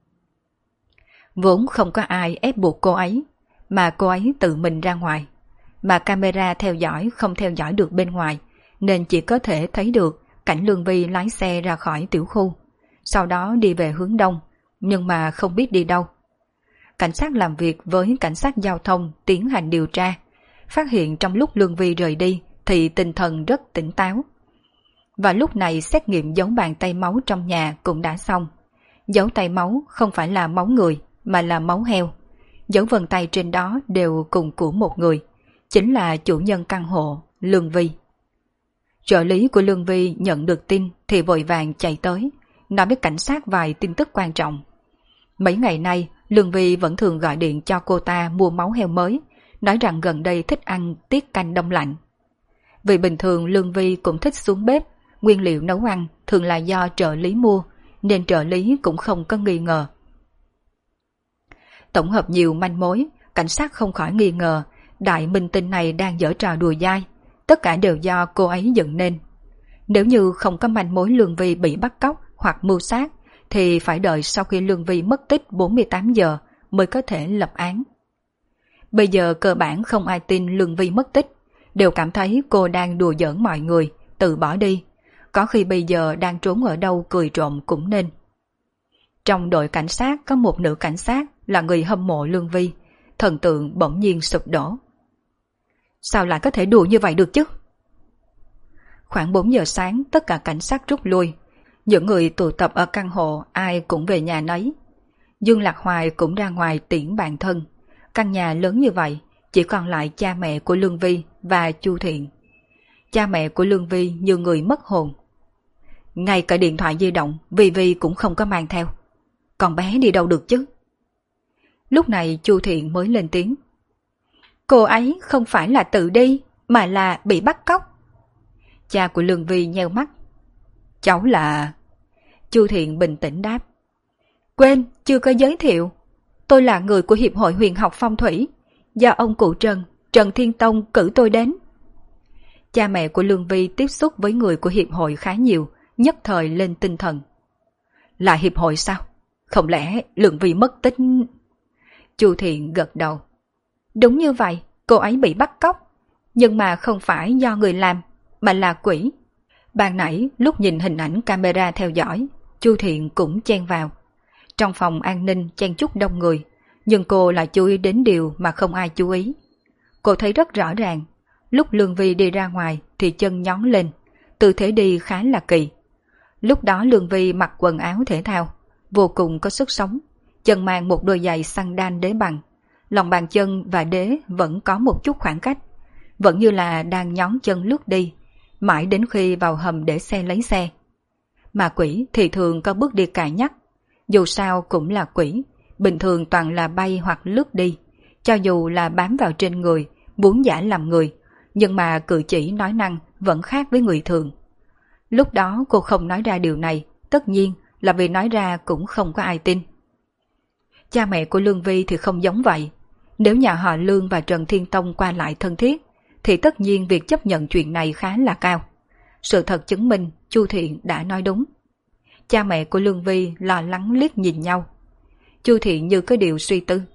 Vốn không có ai ép buộc cô ấy, mà cô ấy tự mình ra ngoài. Mà camera theo dõi không theo dõi được bên ngoài, nên chỉ có thể thấy được cảnh Lương Vi lái xe ra khỏi tiểu khu, sau đó đi về hướng đông, nhưng mà không biết đi đâu. Cảnh sát làm việc với cảnh sát giao thông tiến hành điều tra, phát hiện trong lúc Lương Vi rời đi thì tinh thần rất tỉnh táo. Và lúc này xét nghiệm dấu bàn tay máu trong nhà cũng đã xong. Dấu tay máu không phải là máu người mà là máu heo. Dấu vân tay trên đó đều cùng của một người, chính là chủ nhân căn hộ Lương Vi. Trợ lý của Lương Vi nhận được tin thì vội vàng chạy tới, nói với cảnh sát vài tin tức quan trọng. Mấy ngày nay Lương Vi vẫn thường gọi điện cho cô ta mua máu heo mới, nói rằng gần đây thích ăn tiết canh đông lạnh. Vì bình thường Lương Vi cũng thích xuống bếp, nguyên liệu nấu ăn thường là do trợ lý mua, nên trợ lý cũng không có nghi ngờ. Tổng hợp nhiều manh mối, cảnh sát không khỏi nghi ngờ đại minh tinh này đang giở trò đùa dai, tất cả đều do cô ấy dựng nên. Nếu như không có manh mối Lương Vi bị bắt cóc hoặc mưu sát, thì phải đợi sau khi Lương Vi mất tích 48 giờ mới có thể lập án. Bây giờ cơ bản không ai tin Lương Vi mất tích, đều cảm thấy cô đang đùa giỡn mọi người, tự bỏ đi. Có khi bây giờ đang trốn ở đâu cười trộm cũng nên. Trong đội cảnh sát có một nữ cảnh sát là người hâm mộ Lương Vi, thần tượng bỗng nhiên sụp đổ. Sao lại có thể đùa như vậy được chứ? Khoảng 4 giờ sáng tất cả cảnh sát rút lui. Những người tụ tập ở căn hộ ai cũng về nhà nấy. Dương Lạc Hoài cũng ra ngoài tiễn bạn thân. Căn nhà lớn như vậy chỉ còn lại cha mẹ của Lương Vi và Chu Thiện. cha mẹ của Lương Vi như người mất hồn. Ngay cả điện thoại di động Vi Vi cũng không có mang theo. Con bé đi đâu được chứ? Lúc này Chu Thiện mới lên tiếng. Cô ấy không phải là tự đi, mà là bị bắt cóc. Cha của Lương Vi nheo mắt. Cháu là... Chu Thiện bình tĩnh đáp. Quên, chưa có giới thiệu. Tôi là người của Hiệp hội Huyền học Phong thủy, do ông cụ Trần Thiên Tông cử tôi đến. Cha mẹ của Lương Vi tiếp xúc với người của Hiệp hội khá nhiều, nhất thời lên tinh thần. Là Hiệp hội sao? Không lẽ Lương Vi mất tích? Chu Thiện gật đầu. Đúng như vậy, cô ấy bị bắt cóc. Nhưng mà không phải do người làm, mà là quỷ. Ban nãy lúc nhìn hình ảnh camera theo dõi, Chu Thiện cũng chen vào. Trong phòng an ninh chen chúc đông người, nhưng cô lại chú ý đến điều mà không ai chú ý. Cô thấy rất rõ ràng, lúc Lương Vi đi ra ngoài thì chân nhón lên, tư thế đi khá là kỳ. Lúc đó Lương Vi mặc quần áo thể thao, vô cùng có sức sống, chân mang một đôi giày sandal đế bằng, lòng bàn chân và đế vẫn có một chút khoảng cách, vẫn như là đang nhón chân lướt đi, mãi đến khi vào hầm để xe lấy xe. Mà quỷ thì thường có bước đi cài nhắc, dù sao cũng là quỷ, bình thường toàn là bay hoặc lướt đi, cho dù là bám vào trên người, muốn giả làm người, nhưng mà cử chỉ nói năng vẫn khác với người thường. Lúc đó cô không nói ra điều này, tất nhiên là vì nói ra cũng không có ai tin. Cha mẹ của Lương Vi thì không giống vậy. Nếu nhà họ Lương và Trần Thiên Tông qua lại thân thiết, thì tất nhiên việc chấp nhận chuyện này khá là cao. Sự thật chứng minh Chu Thiện đã nói đúng. Cha mẹ của Lương Vi lo lắng liếc nhìn nhau. Chu Thiện như có điều suy tư.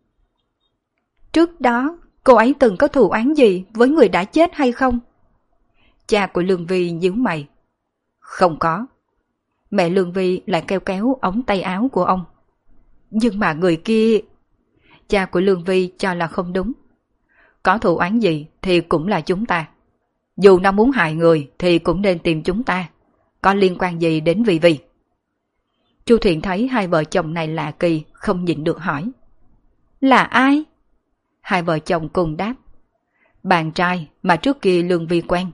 Trước đó, cô ấy từng có thù oán gì với người đã chết hay không? Cha của Lương Vi nhíu mày. Không có. Mẹ Lương Vi lại kéo kéo ống tay áo của ông. Nhưng mà người kia... Cha của Lương Vi cho là không đúng. Có thù oán gì thì cũng là chúng ta. Dù nó muốn hại người thì cũng nên tìm chúng ta. Có liên quan gì đến Vi Vi? Chu Thiện thấy hai vợ chồng này lạ kỳ, không nhịn được hỏi. Là ai? Hai vợ chồng cùng đáp. Bạn trai mà trước kia Lương Vi quen.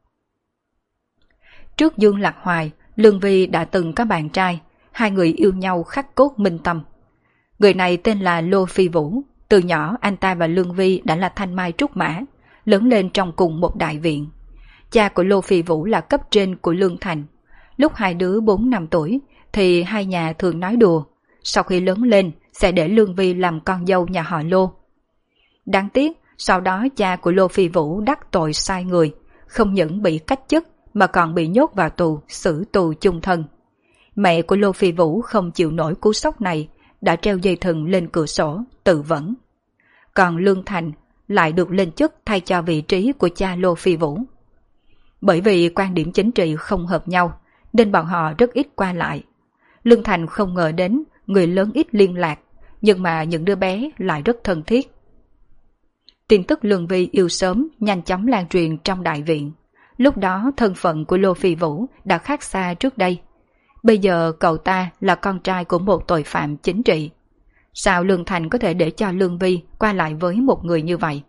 Trước Dương Lạc Hoài, Lương Vi đã từng có bạn trai, hai người yêu nhau khắc cốt minh tâm. Người này tên là Lô Phi Vũ, từ nhỏ anh ta và Lương Vi đã là thanh mai trúc mã, lớn lên trong cùng một đại viện. Cha của Lô Phi Vũ là cấp trên của Lương Thành. Lúc hai đứa 4-5 tuổi thì hai nhà thường nói đùa, sau khi lớn lên sẽ để Lương Vi làm con dâu nhà họ Lô. Đáng tiếc, sau đó cha của Lô Phi Vũ đắc tội sai người, không những bị cách chức mà còn bị nhốt vào tù, xử tù chung thân. Mẹ của Lô Phi Vũ không chịu nổi cú sốc này, đã treo dây thừng lên cửa sổ, tự vẫn. Còn Lương Thành lại được lên chức thay cho vị trí của cha Lô Phi Vũ. Bởi vì quan điểm chính trị không hợp nhau, nên bọn họ rất ít qua lại. Lương Thành không ngờ đến người lớn ít liên lạc, nhưng mà những đứa bé lại rất thân thiết. Tin tức Lương Vi yêu sớm nhanh chóng lan truyền trong đại viện. Lúc đó thân phận của Lô Phi Vũ đã khác xa trước đây. Bây giờ cậu ta là con trai của một tội phạm chính trị. Sao Lương Thành có thể để cho Lương Vi qua lại với một người như vậy?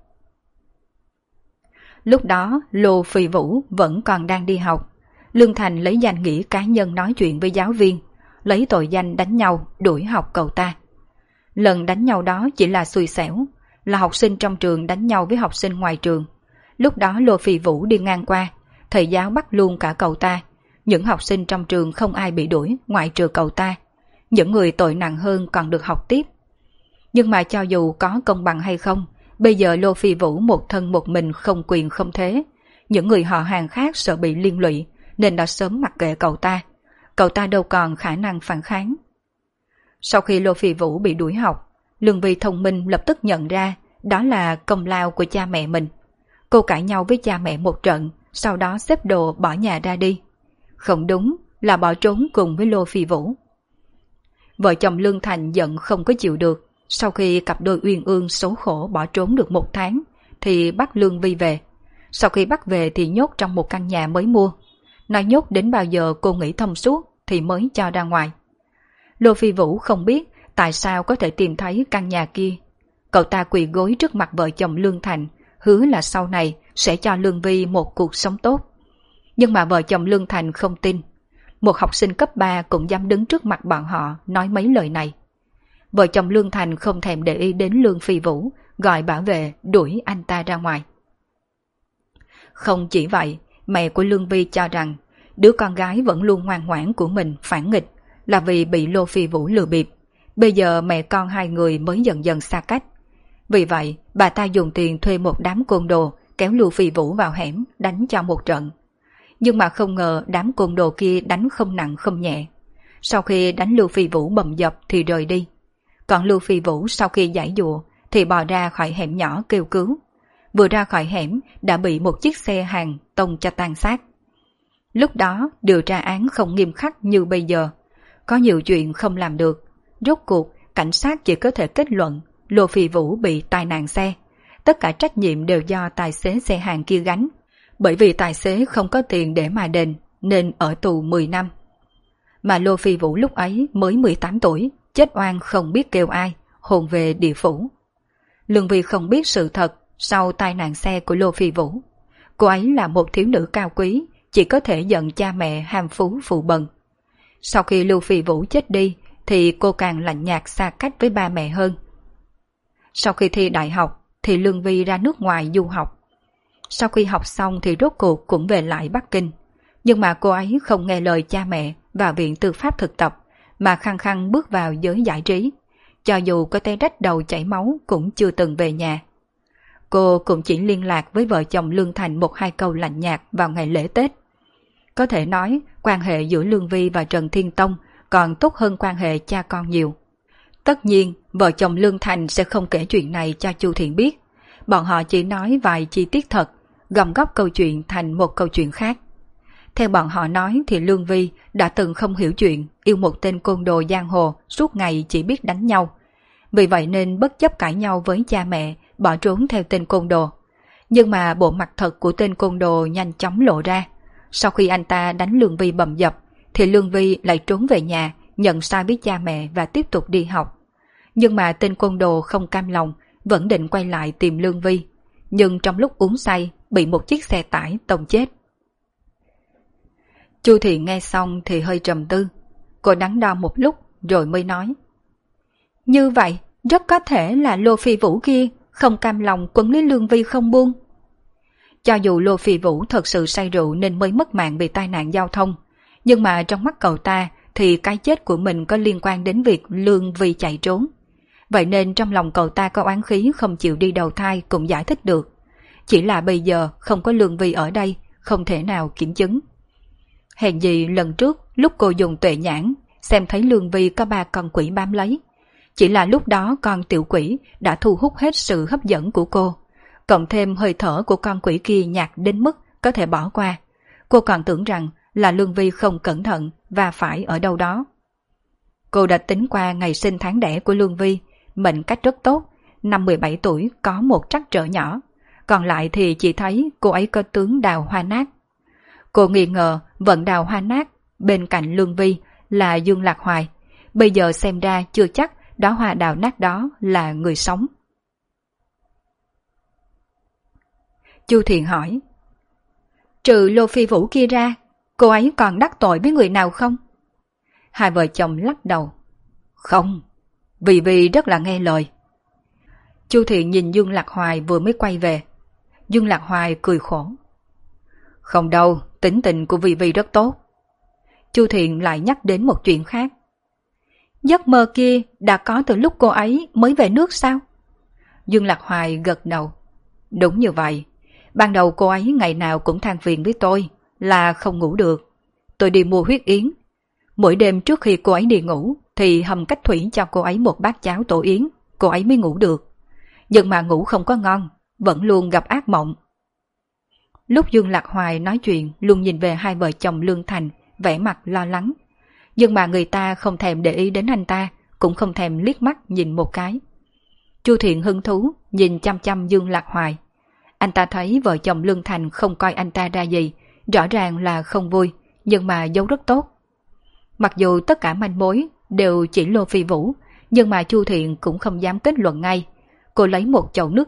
Lúc đó Lô Phi Vũ vẫn còn đang đi học. Lương Thành lấy danh nghĩa cá nhân nói chuyện với giáo viên, lấy tội danh đánh nhau đuổi học cậu ta. Lần đánh nhau đó chỉ là xui xẻo, là học sinh trong trường đánh nhau với học sinh ngoài trường. Lúc đó Lô Phi Vũ đi ngang qua, thầy giáo bắt luôn cả cậu ta. Những học sinh trong trường không ai bị đuổi ngoại trừ cậu ta. Những người tội nặng hơn còn được học tiếp. Nhưng mà cho dù có công bằng hay không, bây giờ Lô Phi Vũ một thân một mình không quyền không thế. Những người họ hàng khác sợ bị liên lụy nên đã sớm mặc kệ cậu ta. Cậu ta đâu còn khả năng phản kháng. Sau khi Lô Phi Vũ bị đuổi học, Lương Vi thông minh lập tức nhận ra đó là công lao của cha mẹ mình. Cô cãi nhau với cha mẹ một trận, sau đó xếp đồ bỏ nhà ra đi. Không đúng là bỏ trốn cùng với Lô Phi Vũ. Vợ chồng Lương Thành giận không có chịu được. Sau khi cặp đôi uyên ương xấu khổ bỏ trốn được 1 tháng thì bắt Lương Vi về. Sau khi bắt về thì nhốt trong một căn nhà mới mua. Nói nhốt đến bao giờ cô nghĩ thông suốt thì mới cho ra ngoài. Lô Phi Vũ không biết tại sao có thể tìm thấy căn nhà kia. Cậu ta quỳ gối trước mặt vợ chồng Lương Thành, hứa là sau này sẽ cho Lương Vi một cuộc sống tốt. Nhưng mà vợ chồng Lương Thành không tin. Một học sinh cấp 3 cũng dám đứng trước mặt bọn họ nói mấy lời này. Vợ chồng Lương Thành không thèm để ý đến Lương Phi Vũ, gọi bảo vệ đuổi anh ta ra ngoài. Không chỉ vậy, mẹ của Lương Vi cho rằng đứa con gái vẫn luôn ngoan ngoãn của mình phản nghịch là vì bị Lô Phi Vũ lừa bịp. Bây giờ mẹ con hai người mới dần dần xa cách. Vì vậy, bà ta dùng tiền thuê một đám côn đồ kéo Lô Phi Vũ vào hẻm đánh cho một trận. Nhưng mà không ngờ đám côn đồ kia đánh không nặng không nhẹ. Sau khi đánh Lưu Phi Vũ bầm dập thì rời đi. Còn Lưu Phi Vũ sau khi giải dụa thì bò ra khỏi hẻm nhỏ kêu cứu. Vừa ra khỏi hẻm đã bị một chiếc xe hàng tông cho tan xác. Lúc đó điều tra án không nghiêm khắc như bây giờ. Có nhiều chuyện không làm được. Rốt cuộc cảnh sát chỉ có thể kết luận Lô Phi Vũ bị tai nạn xe. Tất cả trách nhiệm đều do tài xế xe hàng kia gánh. Bởi vì tài xế không có tiền để mà đền nên ở tù 10 năm. Mà Lô Phi Vũ lúc ấy mới 18 tuổi, chết oan không biết kêu ai, hồn về địa phủ. Lương Vi không biết sự thật sau tai nạn xe của Lô Phi Vũ. Cô ấy là một thiếu nữ cao quý, chỉ có thể giận cha mẹ ham phú phụ bần. Sau khi Lô Phi Vũ chết đi thì cô càng lạnh nhạt xa cách với ba mẹ hơn. Sau khi thi đại học thì Lương Vi ra nước ngoài du học. Sau khi học xong thì rốt cuộc cũng về lại Bắc Kinh. Nhưng mà cô ấy không nghe lời cha mẹ vào viện tư pháp thực tập, mà khăng khăng bước vào giới giải trí. Cho dù có tay rách đầu chảy máu cũng chưa từng về nhà. Cô cũng chỉ liên lạc với vợ chồng Lương Thành một hai câu lạnh nhạt vào ngày lễ Tết. Có thể nói quan hệ giữa Lương Vi và Trần Thiên Tông còn tốt hơn quan hệ cha con nhiều. Tất nhiên vợ chồng Lương Thành sẽ không kể chuyện này cho Chu Thiện biết. Bọn họ chỉ nói vài chi tiết thật, gom góp câu chuyện thành một câu chuyện khác. Theo bọn họ nói thì Lương Vi đã từng không hiểu chuyện yêu một tên côn đồ giang hồ suốt ngày chỉ biết đánh nhau. Vì vậy nên bất chấp cãi nhau với cha mẹ, bỏ trốn theo tên côn đồ. Nhưng mà bộ mặt thật của tên côn đồ nhanh chóng lộ ra. Sau khi anh ta đánh Lương Vi bầm dập, thì Lương Vi lại trốn về nhà, nhận sai với cha mẹ và tiếp tục đi học. Nhưng mà tên côn đồ không cam lòng, vẫn định quay lại tìm Lương Vi. Nhưng trong lúc uống say, bị một chiếc xe tải tông chết. Chu Thiện nghe xong thì hơi trầm tư. Cô đắn đo một lúc rồi mới nói. Như vậy, rất có thể là Lô Phi Vũ kia không cam lòng quấn lấy Lương Vi không buông. Cho dù Lô Phi Vũ thật sự say rượu nên mới mất mạng vì tai nạn giao thông, nhưng mà trong mắt cậu ta thì cái chết của mình có liên quan đến việc Lương Vi chạy trốn. Vậy nên trong lòng cậu ta có oán khí không chịu đi đầu thai cũng giải thích được. Chỉ là bây giờ không có Lương Vi ở đây, không thể nào kiểm chứng. Hèn gì lần trước lúc cô dùng tuệ nhãn xem thấy Lương Vi có 3 con quỷ bám lấy. Chỉ là lúc đó con tiểu quỷ đã thu hút hết sự hấp dẫn của cô. Cộng thêm hơi thở của con quỷ kia nhạt đến mức có thể bỏ qua. Cô còn tưởng rằng là Lương Vi không cẩn thận và phải ở đâu đó. Cô đã tính qua ngày sinh tháng đẻ của Lương Vi, mệnh cách rất tốt, năm 17 tuổi có một trắc trở nhỏ. Còn lại thì chỉ thấy cô ấy có tướng đào hoa nát. Cô nghi ngờ vận đào hoa nát bên cạnh Lương Vi là Dương Lạc Hoài. Bây giờ xem ra chưa chắc đó hoa đào nát đó là người sống. Chu Thiện hỏi. Trừ Lô Phi Vũ kia ra, cô ấy còn đắc tội với người nào không? Hai vợ chồng lắc đầu. Không, vì rất là nghe lời. Chu Thiện nhìn Dương Lạc Hoài vừa mới quay về. Dương Lạc Hoài cười khổ. Không đâu, tính tình của Vi rất tốt. Chu Thiện lại nhắc đến một chuyện khác. Giấc mơ kia đã có từ lúc cô ấy mới về nước sao? Dương Lạc Hoài gật đầu. Đúng như vậy. Ban đầu cô ấy ngày nào cũng than phiền với tôi là không ngủ được. Tôi đi mua huyết yến. Mỗi đêm trước khi cô ấy đi ngủ thì hầm cách thủy cho cô ấy một bát cháo tổ yến, cô ấy mới ngủ được. Nhưng mà ngủ không có ngon, vẫn luôn gặp ác mộng. Lúc Dương Lạc Hoài nói chuyện luôn nhìn về hai vợ chồng Lương Thành, vẻ mặt lo lắng. Nhưng mà người ta không thèm để ý đến anh ta, cũng không thèm liếc mắt nhìn một cái. Chu Thiện hứng thú nhìn chăm chăm Dương Lạc Hoài. Anh ta thấy vợ chồng Lương Thành không coi anh ta ra gì, rõ ràng là không vui, nhưng mà giấu rất tốt. Mặc dù tất cả manh mối đều chỉ Lô Phi Vũ, nhưng mà Chu Thiện cũng không dám kết luận ngay. Cô lấy một chậu nước trong,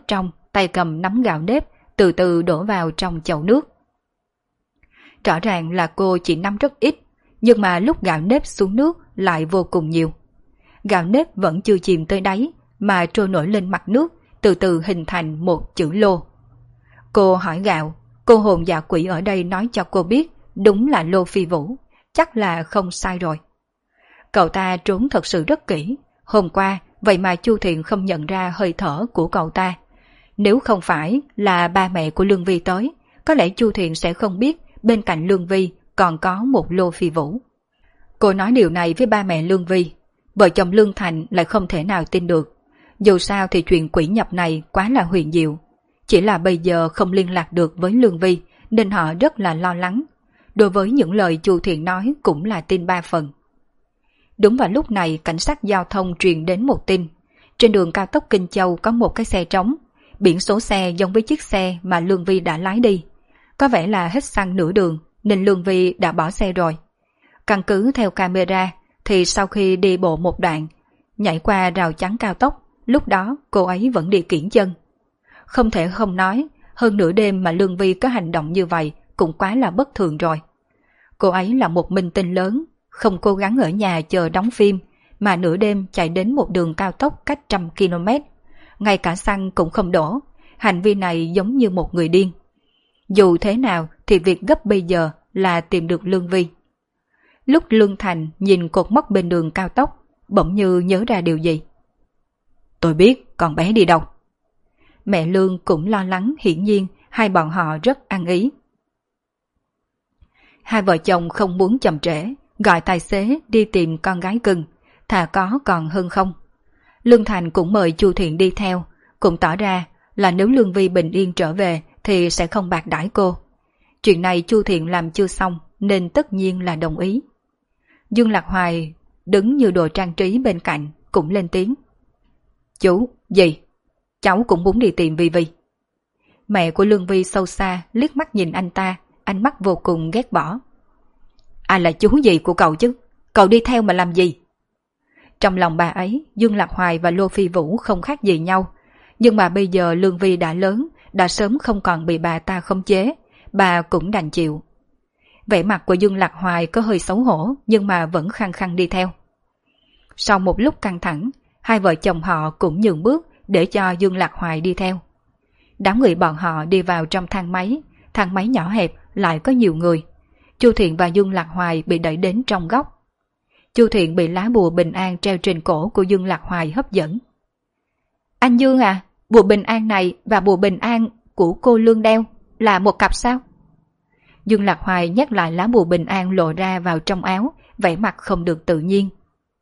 tay cầm nắm gạo nếp, từ từ đổ vào trong chậu nước. Rõ ràng là cô chỉ nắm rất ít, nhưng mà lúc gạo nếp xuống nước lại vô cùng nhiều. Gạo nếp vẫn chưa chìm tới đáy, mà trôi nổi lên mặt nước, từ từ hình thành một chữ lô. Cô hỏi gạo, cô hồn dạ quỷ ở đây nói cho cô biết đúng là Lô Phi Vũ, chắc là không sai rồi. Cậu ta trốn thật sự rất kỹ, hôm qua vậy mà Chu Thiện không nhận ra hơi thở của cậu ta. Nếu không phải là ba mẹ của Lương Vi tới, có lẽ Chu Thiện sẽ không biết bên cạnh Lương Vi còn có một Lô Phi Vũ. Cô nói điều này với ba mẹ Lương Vi, vợ chồng Lương Thành lại không thể nào tin được. Dù sao thì chuyện quỷ nhập này quá là huyền diệu. Chỉ là bây giờ không liên lạc được với Lương Vi nên họ rất là lo lắng. Đối với những lời Chu Thiện nói cũng là tin ba phần. Đúng vào lúc này cảnh sát giao thông truyền đến một tin. Trên đường cao tốc Kinh Châu có một cái xe trống. Biển số xe giống với chiếc xe mà Lương Vi đã lái đi. Có vẻ là hết xăng nửa đường nên Lương Vi đã bỏ xe rồi. Căn cứ theo camera thì sau khi đi bộ một đoạn, nhảy qua rào chắn cao tốc, lúc đó cô ấy vẫn đi kiễng chân. Không thể không nói, hơn nửa đêm mà Lương Vi có hành động như vậy cũng quá là bất thường rồi. Cô ấy là một minh tinh lớn, không cố gắng ở nhà chờ đóng phim, mà nửa đêm chạy đến một đường cao tốc cách 100 km. Ngay cả xăng cũng không đổ, hành vi này giống như một người điên. Dù thế nào thì việc gấp bây giờ là tìm được Lương Vi. Lúc Lương Thành nhìn cột mốc bên đường cao tốc, bỗng như nhớ ra điều gì. Tôi biết con bé đi đâu. Mẹ Lương cũng lo lắng, hiển nhiên hai bọn họ rất ăn ý. Hai vợ chồng không muốn chậm trễ, gọi tài xế đi tìm con gái cưng, thà có còn hơn không. Lương Thành cũng mời Chu Thiện đi theo, cũng tỏ ra là nếu Lương Vi bình yên trở về thì sẽ không bạc đãi cô. Chuyện này Chu Thiện làm chưa xong nên tất nhiên là đồng ý. Dương Lạc Hoài đứng như đồ trang trí bên cạnh cũng lên tiếng. Chú, gì? Cháu cũng muốn đi tìm Vi Vi. Mẹ của Lương Vi sâu xa liếc mắt nhìn anh ta, ánh mắt vô cùng ghét bỏ. Ai là chú gì của cậu chứ? Cậu đi theo mà làm gì? Trong lòng bà ấy, Dương Lạc Hoài và Lô Phi Vũ không khác gì nhau. Nhưng mà bây giờ Lương Vi đã lớn, đã sớm không còn bị bà ta khống chế, bà cũng đành chịu. Vẻ mặt của Dương Lạc Hoài có hơi xấu hổ nhưng mà vẫn khăng khăng đi theo. Sau một lúc căng thẳng, hai vợ chồng họ cũng nhường bước để cho Dương Lạc Hoài đi theo. Đám người bọn họ đi vào trong thang máy nhỏ hẹp lại có nhiều người. Chu Thiện và Dương Lạc Hoài bị đẩy đến trong góc. Chu Thiện bị lá bùa bình an treo trên cổ của Dương Lạc Hoài hấp dẫn. Anh Dương à, bùa bình an này và bùa bình an của cô Lương đeo là một cặp sao? Dương Lạc Hoài nhắc lại lá bùa bình an lộ ra vào trong áo, vẻ mặt không được tự nhiên.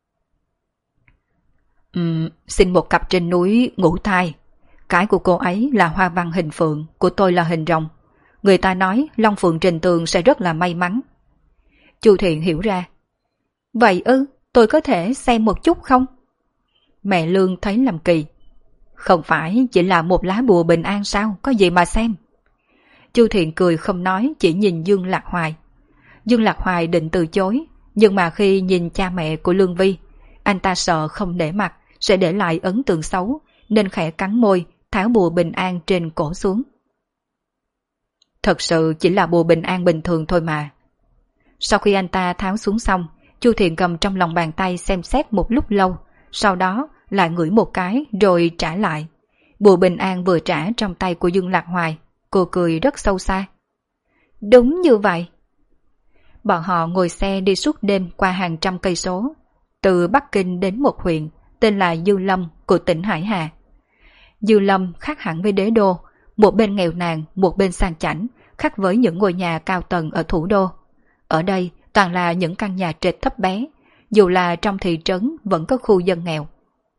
Xin một cặp trên núi ngũ thai. Cái của cô ấy là hoa văn hình phượng, của tôi là hình rồng. Người ta nói Long Phượng Trình Tường sẽ rất là may mắn. Chu Thiện hiểu ra. Vậy ư, tôi có thể xem một chút không? Mẹ Lương thấy làm kỳ. Không phải chỉ là một lá bùa bình an sao, có gì mà xem. Chu Thiện cười không nói, chỉ nhìn Dương Lạc Hoài. Dương Lạc Hoài định từ chối, nhưng mà khi nhìn cha mẹ của Lương Vi, anh ta sợ không để mặt sẽ để lại ấn tượng xấu, nên khẽ cắn môi, tháo bùa bình an trên cổ xuống. Thật sự chỉ là bùa bình an bình thường thôi mà. Sau khi anh ta tháo xuống xong, Chu Thiện cầm trong lòng bàn tay xem xét một lúc lâu, sau đó lại ngửi một cái rồi trả lại. Bùa bình an vừa trả trong tay của Dương Lạc Hoài, cô cười rất sâu xa. Đúng như vậy. Bọn họ ngồi xe đi suốt đêm qua hàng trăm cây số, từ Bắc Kinh đến một huyện tên là Dư Lâm của tỉnh Hải Hà. Dư Lâm khác hẳn với Đế Đô, một bên nghèo nàn, một bên sang chảnh, khác với những ngôi nhà cao tầng ở thủ đô. Ở đây toàn là những căn nhà trệt thấp bé, dù là trong thị trấn vẫn có khu dân nghèo.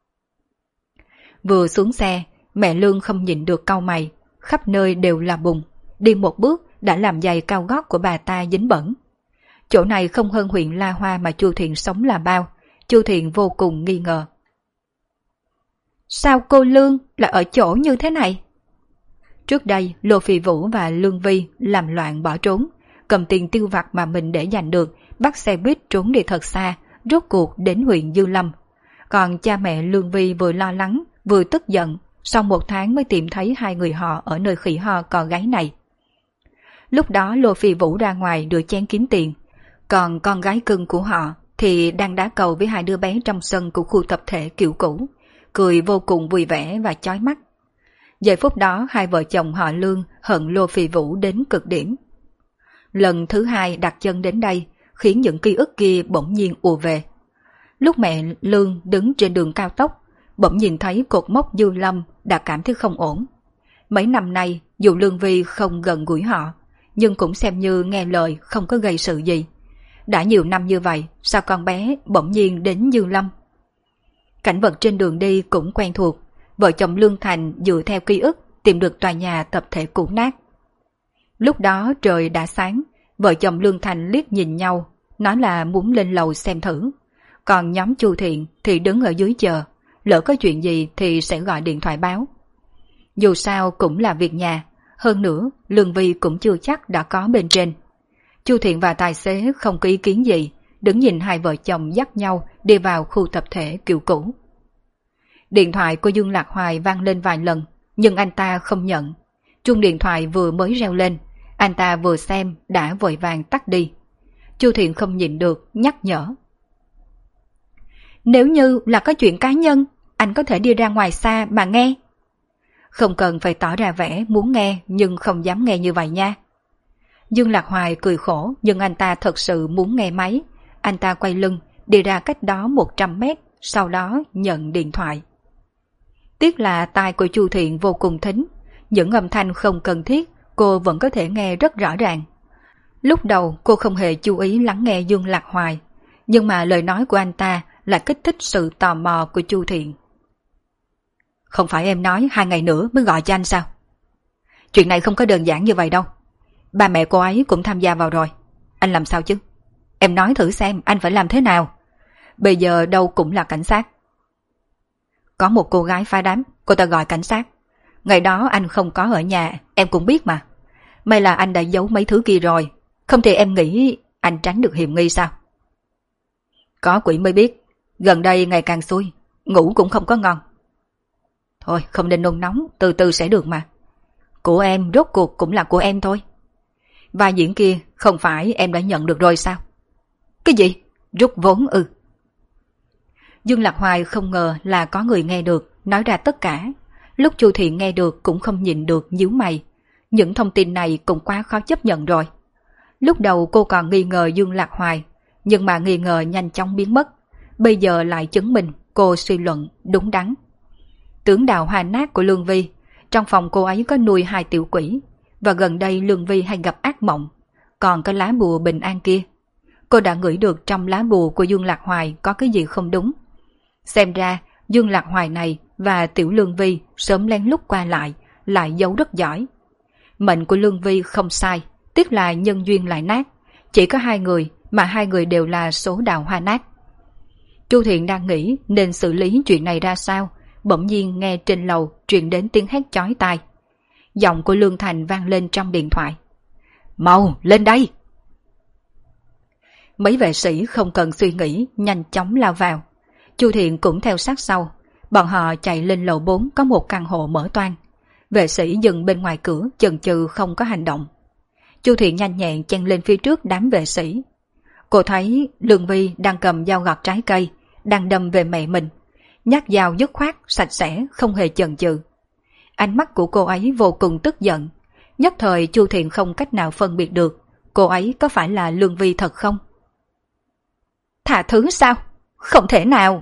Vừa xuống xe, mẹ Lương không nhịn được cau mày, khắp nơi đều là bùn, đi một bước đã làm giày cao gót của bà ta dính bẩn. Chỗ này không hơn huyện La Hoa mà Chu Thiện sống là bao, Chu Thiện vô cùng nghi ngờ. Sao cô Lương lại ở chỗ như thế này? Trước đây, Lô Phi Vũ và Lương Vi làm loạn bỏ trốn, cầm tiền tiêu vặt mà mình để dành được, bắt xe buýt trốn đi thật xa, rốt cuộc đến huyện Dư Lâm. Còn cha mẹ Lương Vi vừa lo lắng, vừa tức giận, sau 1 tháng mới tìm thấy 2 người họ ở nơi khỉ ho con gái này. Lúc đó Lô Phi Vũ ra ngoài đưa chén kiếm tiền, còn con gái cưng của họ thì đang đá cầu với 2 đứa bé trong sân của khu tập thể kiểu cũ, cười vô cùng vui vẻ và chói mắt. Giây phút đó 2 vợ chồng họ Lương hận Lô Phi Vũ đến cực điểm. Lần thứ 2 đặt chân đến đây khiến những ký ức kia bỗng nhiên ùa về. Lúc mẹ Lương đứng trên đường cao tốc, bỗng nhìn thấy cột mốc Dư Lâm đã cảm thấy không ổn. Mấy năm nay dù Lương Vi không gần gũi họ, nhưng cũng xem như nghe lời không có gây sự gì. Đã nhiều năm như vậy, sao con bé bỗng nhiên đến Dư Lâm? Cảnh vật trên đường đi cũng quen thuộc, vợ chồng Lương Thành dựa theo ký ức tìm được tòa nhà tập thể cũ nát. Lúc đó trời đã sáng, vợ chồng Lương Thành liếc nhìn nhau, nói là muốn lên lầu xem thử. Còn nhóm Chu Thiện thì đứng ở dưới chờ, lỡ có chuyện gì thì sẽ gọi điện thoại báo. Dù sao cũng là việc nhà, hơn nữa Lương Vi cũng chưa chắc đã có bên trên. Chu Thiện và tài xế không có ý kiến gì, đứng nhìn 2 vợ chồng dắt nhau đi vào khu tập thể kiểu cũ. Điện thoại của Dương Lạc Hoài vang lên vài lần, nhưng anh ta không nhận. Chuông điện thoại vừa mới reo lên, anh ta vừa xem đã vội vàng tắt đi. Chu Thiện không nhịn được, nhắc nhở. Nếu như là có chuyện cá nhân, anh có thể đi ra ngoài xa mà nghe. Không cần phải tỏ ra vẻ muốn nghe nhưng không dám nghe như vậy nha. Dương Lạc Hoài cười khổ, nhưng anh ta thật sự muốn nghe máy. Anh ta quay lưng, đi ra cách đó 100 mét, sau đó nhận điện thoại. Tiếc là tai của Chu Thiện vô cùng thính, những âm thanh không cần thiết cô vẫn có thể nghe rất rõ ràng. Lúc đầu cô không hề chú ý lắng nghe Dương Lạc Hoài, nhưng mà lời nói của anh ta lại kích thích sự tò mò của Chu Thiện. Không phải em nói 2 ngày nữa mới gọi cho anh sao? Chuyện này không có đơn giản như vậy đâu. Ba mẹ cô ấy cũng tham gia vào rồi. Anh làm sao chứ? Em nói thử xem anh phải làm thế nào. Bây giờ đâu cũng là cảnh sát. Có một cô gái phá đám, cô ta gọi cảnh sát. Ngày đó anh không có ở nhà, em cũng biết mà. May là anh đã giấu mấy thứ kia rồi, không thì em nghĩ anh tránh được hiểm nghi sao? Có quỷ mới biết, gần đây ngày càng xui, ngủ cũng không có ngon. Thôi không nên nôn nóng, từ từ sẽ được mà. Của em rốt cuộc cũng là của em thôi. Vai diễn kia không phải em đã nhận được rồi sao? Cái gì? Rút vốn ư? Dương Lạc Hoài không ngờ là có người nghe được, nói ra tất cả. Lúc Chu Thiện nghe được cũng không nhịn được nhíu mày. Những thông tin này cũng quá khó chấp nhận rồi. Lúc đầu cô còn nghi ngờ Dương Lạc Hoài, nhưng mà nghi ngờ nhanh chóng biến mất. Bây giờ lại chứng minh cô suy luận đúng đắn. Tướng đào hoa nát của Lương Vi, trong phòng cô ấy có nuôi 2 tiểu quỷ, và gần đây Lương Vi hay gặp ác mộng. Còn cái lá bùa bình an kia, cô đã ngửi được trong lá bùa của Dương Lạc Hoài có cái gì không đúng. Xem ra Dương Lạc Hoài này và tiểu Lương Vi sớm lén lút qua lại giấu rất giỏi. Mệnh của Lương Vi không sai, tiếc là nhân duyên lại nát. Chỉ có 2 người mà 2 người đều là số đào hoa nát. Chu Thiện đang nghĩ nên xử lý chuyện này ra sao, bỗng nhiên nghe trên lầu truyền đến tiếng hét chói tai. Giọng của Lương Thành vang lên trong điện thoại. Mau lên đây! Mấy vệ sĩ không cần suy nghĩ nhanh chóng lao vào. Chu Thiện cũng theo sát sau. Bọn họ chạy lên lầu 4 có một căn hộ mở toang. Vệ sĩ dừng bên ngoài cửa chần chừ không có hành động. Chu Thiện nhanh nhẹn chen lên phía trước đám vệ sĩ. Cô thấy Lương Vi đang cầm dao gọt trái cây, đang đâm về mẹ mình. Nhát dao dứt khoát, sạch sẽ, không hề chần chừ. Ánh mắt của cô ấy vô cùng tức giận. Nhất thời Chu Thiện không cách nào phân biệt được cô ấy có phải là Lương Vi thật không. Thả thứ sao? Không thể nào!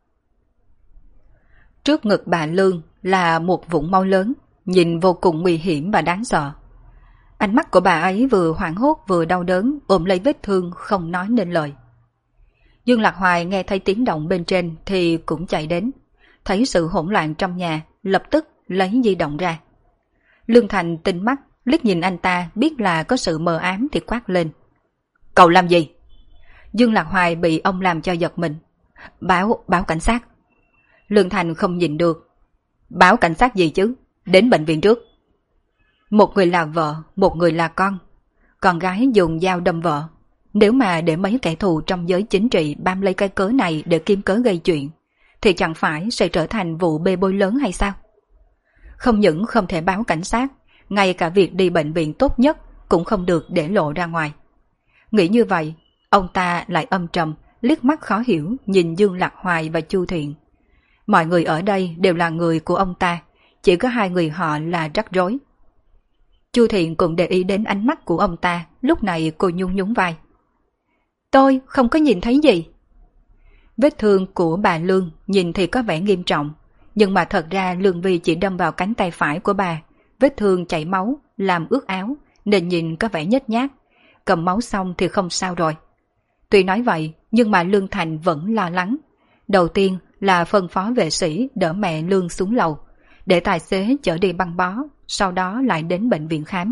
Trước ngực bà Lương là một vũng máu lớn, nhìn vô cùng nguy hiểm và đáng sợ. Ánh mắt của bà ấy vừa hoảng hốt vừa đau đớn, ôm lấy vết thương không nói nên lời. Dương Lạc Hoài nghe thấy tiếng động bên trên thì cũng chạy đến. Thấy sự hỗn loạn trong nhà, lập tức lấy di động ra. Lương Thành tinh mắt, liếc nhìn anh ta biết là có sự mờ ám thì quát lên. Cậu làm gì? Dương Lạc Hoài bị ông làm cho giật mình. Báo cảnh sát. Lương Thành không nhịn được. Báo cảnh sát gì chứ? Đến bệnh viện trước. Một người là vợ, một người là con. Con gái dùng dao đâm vợ. Nếu mà để mấy kẻ thù trong giới chính trị bám lấy cái cớ này để kiếm cớ gây chuyện, thì chẳng phải sẽ trở thành vụ bê bối lớn hay sao? không những không thể báo cảnh sát, ngay cả việc đi bệnh viện tốt nhất cũng không được để lộ ra ngoài. Nghĩ như vậy, ông ta lại âm trầm, liếc mắt khó hiểu nhìn Dương Lạc Hoài và Chu Thiện. Mọi người ở đây đều là người của ông ta, chỉ có hai người họ là rắc rối. Chu Thiện cũng để ý đến ánh mắt của ông ta, lúc này cô nhún nhún vai. Tôi không có nhìn thấy gì. Vết thương của bà Lương nhìn thì có vẻ nghiêm trọng, nhưng mà thật ra Lương Vi chỉ đâm vào cánh tay phải của bà, vết thương chảy máu, làm ướt áo, nên nhìn có vẻ nhếch nhác, cầm máu xong thì không sao rồi. Tuy nói vậy, nhưng mà Lương Thành vẫn lo lắng. Đầu tiên là phân phó vệ sĩ đỡ mẹ Lương xuống lầu, để tài xế chở đi băng bó, sau đó lại đến bệnh viện khám.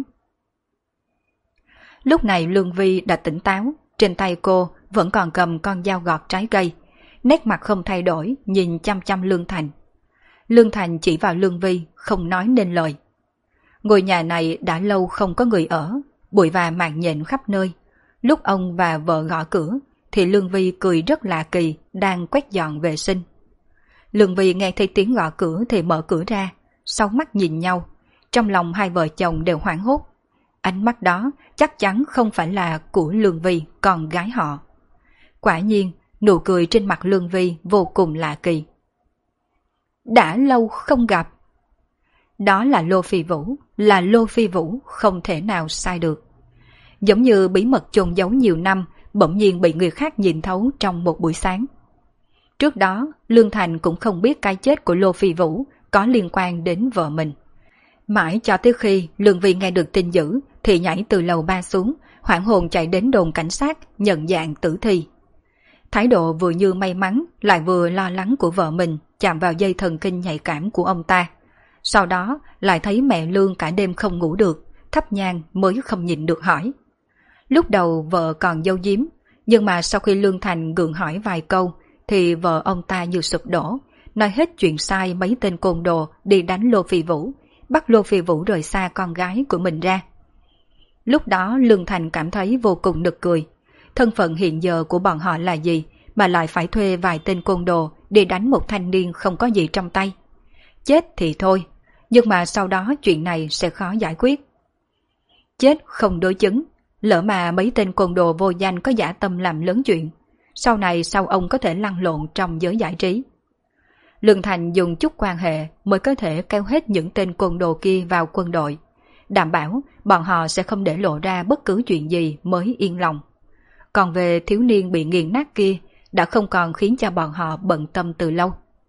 Lúc này Lương Vi đã tỉnh táo, trên tay cô vẫn còn cầm con dao gọt trái cây, nét mặt không thay đổi, nhìn chăm chăm Lương Thành. Lương Thành chỉ vào Lương Vi, không nói nên lời. Ngôi nhà này đã lâu không có người ở, bụi và màn nhện khắp nơi. Lúc ông và vợ gõ cửa, thì Lương Vi cười rất lạ kỳ, đang quét dọn vệ sinh. Lương Vi nghe thấy tiếng gõ cửa thì mở cửa ra, sáu mắt nhìn nhau, trong lòng hai vợ chồng đều hoảng hốt. Ánh mắt đó chắc chắn không phải là của Lương Vi, con gái họ. Quả nhiên, nụ cười trên mặt Lương Vi vô cùng lạ kỳ. Đã lâu không gặp. Đó là Lô Phi Vũ, là Lô Phi Vũ, không thể nào sai được. Giống như bí mật chôn giấu nhiều năm, bỗng nhiên bị người khác nhìn thấu trong một buổi sáng. Trước đó, Lương Thành cũng không biết cái chết của Lô Phi Vũ có liên quan đến vợ mình. Mãi cho tới khi Lương Vi nghe được tin dữ thì nhảy từ lầu 3 xuống, hoảng hồn chạy đến đồn cảnh sát nhận dạng tử thi. Thái độ vừa như may mắn lại vừa lo lắng của vợ mình chạm vào dây thần kinh nhạy cảm của ông ta. Sau đó lại thấy mẹ Lương cả đêm không ngủ được, thắp nhang mới không nhịn được hỏi. Lúc đầu vợ còn giấu giếm, nhưng mà sau khi Lương Thành gượng hỏi vài câu thì vợ ông ta như sụp đổ, nói hết chuyện sai mấy tên côn đồ đi đánh Lô Phi Vũ, bắt Lô Phi Vũ rời xa con gái của mình ra. Lúc đó Lương Thành cảm thấy vô cùng nực cười. Thân phận hiện giờ của bọn họ là gì mà lại phải thuê vài tên côn đồ đi đánh một thanh niên không có gì trong tay. Chết thì thôi, nhưng mà sau đó chuyện này sẽ khó giải quyết. Chết không đối chứng, lỡ mà mấy tên côn đồ vô danh có dã tâm làm lớn chuyện, sau này sao ông có thể lăn lộn trong giới giải trí. Lương Thành dùng chút quan hệ mới có thể kéo hết những tên côn đồ kia vào quân đội, đảm bảo bọn họ sẽ không để lộ ra bất cứ chuyện gì mới yên lòng. Còn về thiếu niên bị nghiền nát kia đã không còn khiến cho bọn họ bận tâm từ lâu.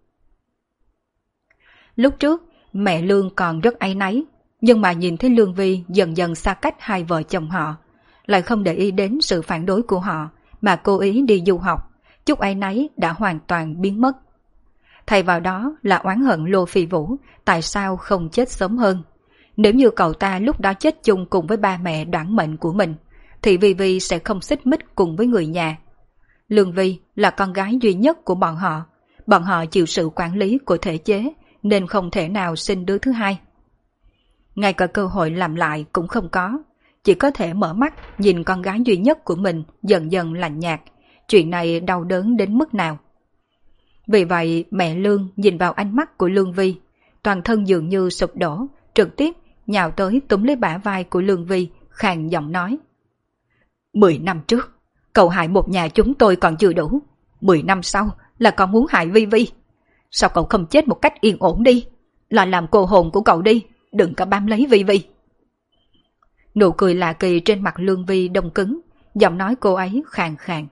Lúc trước, mẹ Lương còn rất áy náy, nhưng mà nhìn thấy Lương Vi dần dần xa cách hai vợ chồng họ, lại không để ý đến sự phản đối của họ mà cố ý đi du học, chút áy náy đã hoàn toàn biến mất. Thay vào đó là oán hận Lô Phi Vũ tại sao không chết sớm hơn. Nếu như cậu ta lúc đó chết chung cùng với ba mẹ đoản mệnh của mình, thì Vi Vi sẽ không xích mích cùng với người nhà. Lương Vi là con gái duy nhất của bọn họ chịu sự quản lý của thể chế nên không thể nào sinh đứa thứ hai. Ngay cả cơ hội làm lại cũng không có, chỉ có thể mở mắt nhìn con gái duy nhất của mình dần dần lạnh nhạt, chuyện này đau đớn đến mức nào. Vì vậy mẹ Lương nhìn vào ánh mắt của Lương Vi, toàn thân dường như sụp đổ, trực tiếp nhào tới túm lấy bả vai của Lương Vi, khàn giọng nói. 10 năm trước, cậu hại một nhà chúng tôi còn chưa đủ, 10 năm sau là còn muốn hại Vi Vi. Sao cậu không chết một cách yên ổn đi, là làm cô hồn của cậu đi, đừng có bám lấy Vi Vi. Nụ cười lạ kỳ trên mặt Lương Vi đông cứng, giọng nói cô ấy khàn khàn.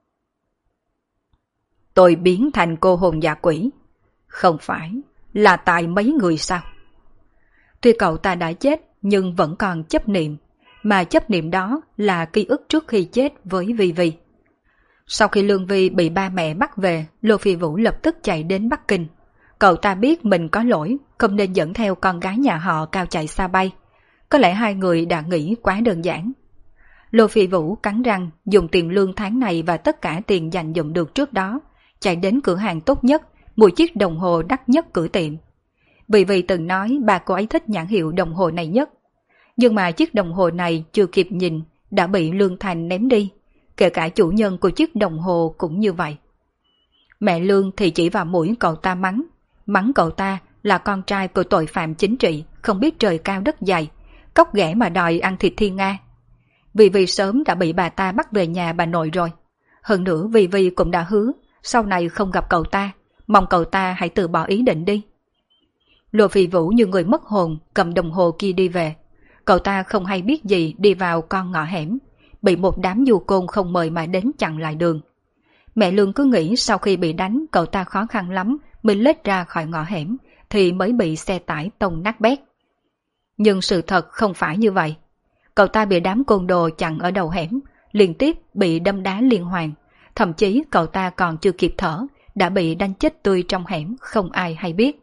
Tôi biến thành cô hồn dạ quỷ, không phải là tại mấy người sao? Tuy cậu ta đã chết nhưng vẫn còn chấp niệm, mà chấp niệm đó là ký ức trước khi chết với Vi Vi. Sau khi Lương Vi bị ba mẹ bắt về, Lô Phi Vũ lập tức chạy đến Bắc Kinh. Cậu ta biết mình có lỗi, không nên dẫn theo con gái nhà họ cao chạy xa bay. Có lẽ hai người đã nghĩ quá đơn giản. Lô Phi Vũ cắn răng dùng tiền lương tháng này và tất cả tiền dành dụm được trước đó, chạy đến cửa hàng tốt nhất, mua chiếc đồng hồ đắt nhất cửa tiệm. Vì vì từng nói bà cô ấy thích nhãn hiệu đồng hồ này nhất. Nhưng mà chiếc đồng hồ này chưa kịp nhìn đã bị Lương Thành ném đi, kể cả chủ nhân của chiếc đồng hồ cũng như vậy. Mẹ Lương thì chỉ vào mũi cậu ta mắng cậu ta là con trai của tội phạm chính trị, không biết trời cao đất dày, cóc ghẻ mà đòi ăn thịt Thiên Nga. Vì sớm đã bị bà ta bắt về nhà bà nội rồi. Hơn nữa Vì cũng đã hứa, sau này không gặp cậu ta, mong cậu ta hãy từ bỏ ý định đi. Lô Phi Vũ như người mất hồn cầm đồng hồ kia đi về. Cậu ta không hay biết gì đi vào con ngõ hẻm, bị một đám du côn không mời mà đến chặn lại đường. Mẹ Lương cứ nghĩ sau khi bị đánh cậu ta khó khăn lắm mới lết ra khỏi ngõ hẻm thì mới bị xe tải tông nát bét. Nhưng sự thật không phải như vậy. Cậu ta bị đám côn đồ chặn ở đầu hẻm, liên tiếp bị đâm đá liên hoàn. Thậm chí cậu ta còn chưa kịp thở, đã bị đánh chết tươi trong hẻm, không ai hay biết.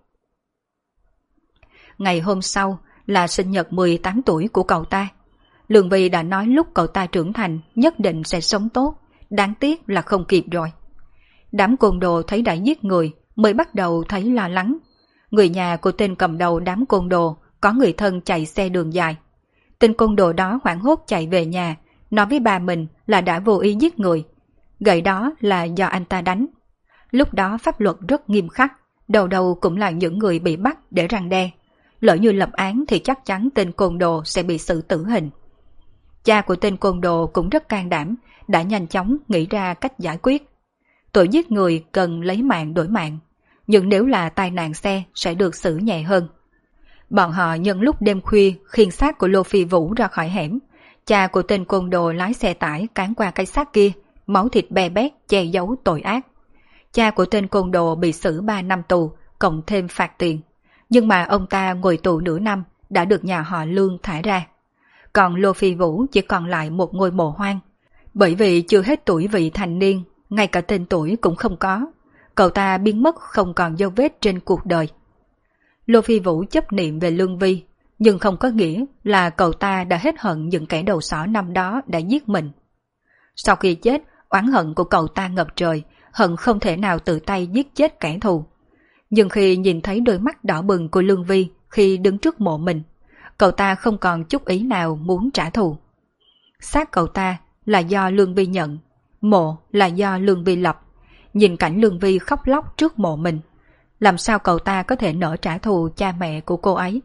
Ngày hôm sau là sinh nhật 18 tuổi của cậu ta. Lương Vi đã nói lúc cậu ta trưởng thành nhất định sẽ sống tốt, đáng tiếc là không kịp rồi. Đám côn đồ thấy đã giết người mới bắt đầu thấy lo lắng. Người nhà của tên cầm đầu đám côn đồ có người thân chạy xe đường dài. Tên côn đồ đó hoảng hốt chạy về nhà, nói với bà mình là đã vô ý giết người. Gậy đó là do anh ta đánh. Lúc đó pháp luật rất nghiêm khắc, đầu đầu cũng là những người bị bắt để răn đe. Lỡ như lập án thì chắc chắn tên côn đồ sẽ bị xử tử hình. Cha của tên côn đồ cũng rất can đảm, đã nhanh chóng nghĩ ra cách giải quyết. Tội giết người cần lấy mạng đổi mạng, nhưng nếu là tai nạn xe sẽ được xử nhẹ hơn. Bọn họ nhân lúc đêm khuya khiêng xác của Lô Phi Vũ ra khỏi hẻm. Cha của tên côn đồ lái xe tải cán qua cái xác kia, máu thịt be bét che giấu tội ác. Cha của tên côn đồ bị xử 3 năm tù, cộng thêm phạt tiền. Nhưng mà ông ta ngồi tù nửa năm đã được nhà họ Lương thả ra. Còn Lô Phi Vũ chỉ còn lại một ngôi mộ hoang. Bởi vì chưa hết tuổi vị thành niên, ngay cả tên tuổi cũng không có. Cậu ta biến mất không còn dấu vết trên cuộc đời. Lô Phi Vũ chấp niệm về Lương Vi, nhưng không có nghĩa là cậu ta đã hết hận những kẻ đầu sỏ năm đó đã giết mình. Sau khi chết, oán hận của cậu ta ngập trời, hận không thể nào tự tay giết chết kẻ thù. Nhưng khi nhìn thấy đôi mắt đỏ bừng của Lương Vi khi đứng trước mộ mình, cậu ta không còn chút ý nào muốn trả thù. Xác cậu ta là do Lương Vi nhận, mộ là do Lương Vi lập. Nhìn cảnh Lương Vi khóc lóc trước mộ mình, làm sao cậu ta có thể nỡ trả thù cha mẹ của cô ấy.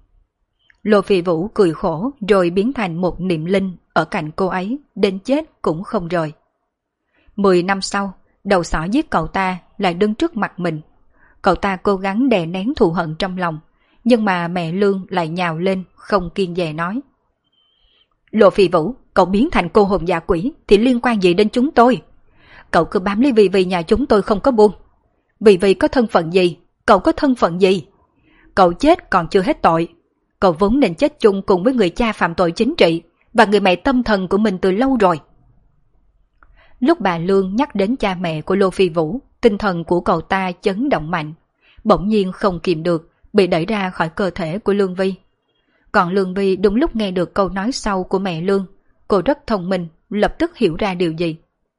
Lô Phi Vũ cười khổ rồi biến thành một niệm linh ở cạnh cô ấy, đến chết cũng không rời. 10 năm sau, đầu sỏ giết cậu ta lại đứng trước mặt mình. Cậu ta cố gắng đè nén thù hận trong lòng, nhưng mà mẹ Lương lại nhào lên không kiêng dè nói: Lô Phi Vũ, cậu biến thành cô hồn dạ quỷ thì liên quan gì đến chúng tôi? Cậu cứ bám lấy Vi Vi nhà chúng tôi không có buông. Vi Vi có thân phận gì? Cậu có thân phận gì? Cậu chết còn chưa hết tội. Cậu vốn nên chết chung cùng với người cha phạm tội chính trị và người mẹ tâm thần của mình từ lâu rồi. Lúc bà Lương nhắc đến cha mẹ của Lô Phi Vũ, tinh thần của cậu ta chấn động mạnh, bỗng nhiên không kìm được, bị đẩy ra khỏi cơ thể của Lương Vi. Còn Lương Vi đúng lúc nghe được câu nói sau của mẹ Lương, cô rất thông minh, lập tức hiểu ra điều gì.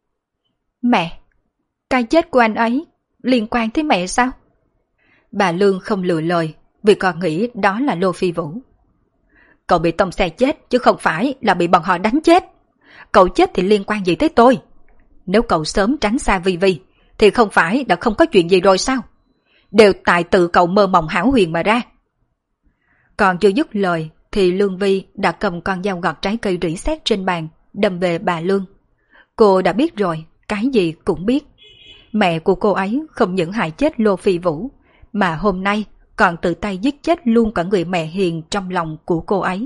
Mẹ, cái chết của anh ấy liên quan tới mẹ sao? Bà Lương không lựa lời, vì còn nghĩ đó là Lô Phi Vũ. Cậu bị tông xe chết chứ không phải là bị bọn họ đánh chết. Cậu chết thì liên quan gì tới tôi? Nếu cậu sớm tránh xa Vi Vi thì không phải đã không có chuyện gì rồi sao? Đều tại tự cậu mơ mộng hão huyền mà ra. Còn chưa dứt lời thì Lương Vi đã cầm con dao gọt trái cây rỉ sét trên bàn, đâm về bà Lương. Cô đã biết rồi, cái gì cũng biết. Mẹ của cô ấy không những hại chết Lô Phi Vũ, mà hôm nay còn tự tay giết chết luôn cả người mẹ hiền trong lòng của cô ấy.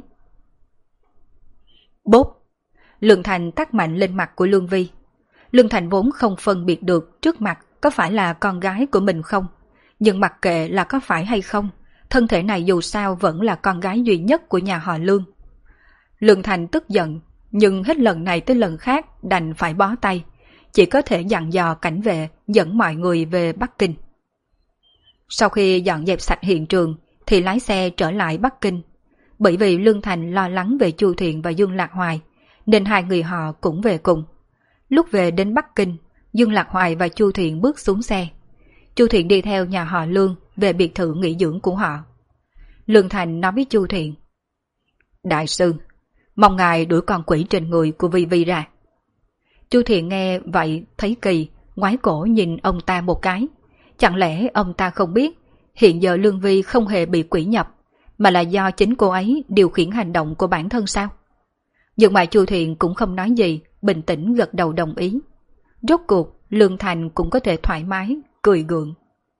Bốp! Lương Thành tát mạnh lên mặt của Lương Vi. Lương Thành vốn không phân biệt được trước mặt có phải là con gái của mình không, nhưng mặc kệ là có phải hay không, thân thể này dù sao vẫn là con gái duy nhất của nhà họ Lương. Lương Thành tức giận, nhưng hết lần này tới lần khác đành phải bó tay, chỉ có thể dặn dò cảnh vệ dẫn mọi người về Bắc Kinh. Sau khi dọn dẹp sạch hiện trường thì lái xe trở lại Bắc Kinh. Bởi vì Lương Thành lo lắng về Chu Thiện và Dương Lạc Hoài, nên hai người họ cũng về cùng. Lúc về đến Bắc Kinh, Dương Lạc Hoài và Chu Thiện bước xuống xe. Chu Thiện đi theo nhà họ Lương về biệt thự nghỉ dưỡng của họ. Lương Thành nói với Chu Thiện: Đại sư, mong ngài đuổi con quỷ trên người của Vi Vi ra. Chu Thiện nghe vậy thấy kỳ, ngoái cổ nhìn ông ta một cái. Chẳng lẽ ông ta không biết Hiện giờ Lương Vi không hề bị quỷ nhập, mà là do chính cô ấy điều khiển hành động của bản thân sao? Nhưng mà Chu Thiện cũng không nói gì, bình tĩnh gật đầu đồng ý. Rốt cuộc, Lương Thành cũng có thể thoải mái, cười gượng.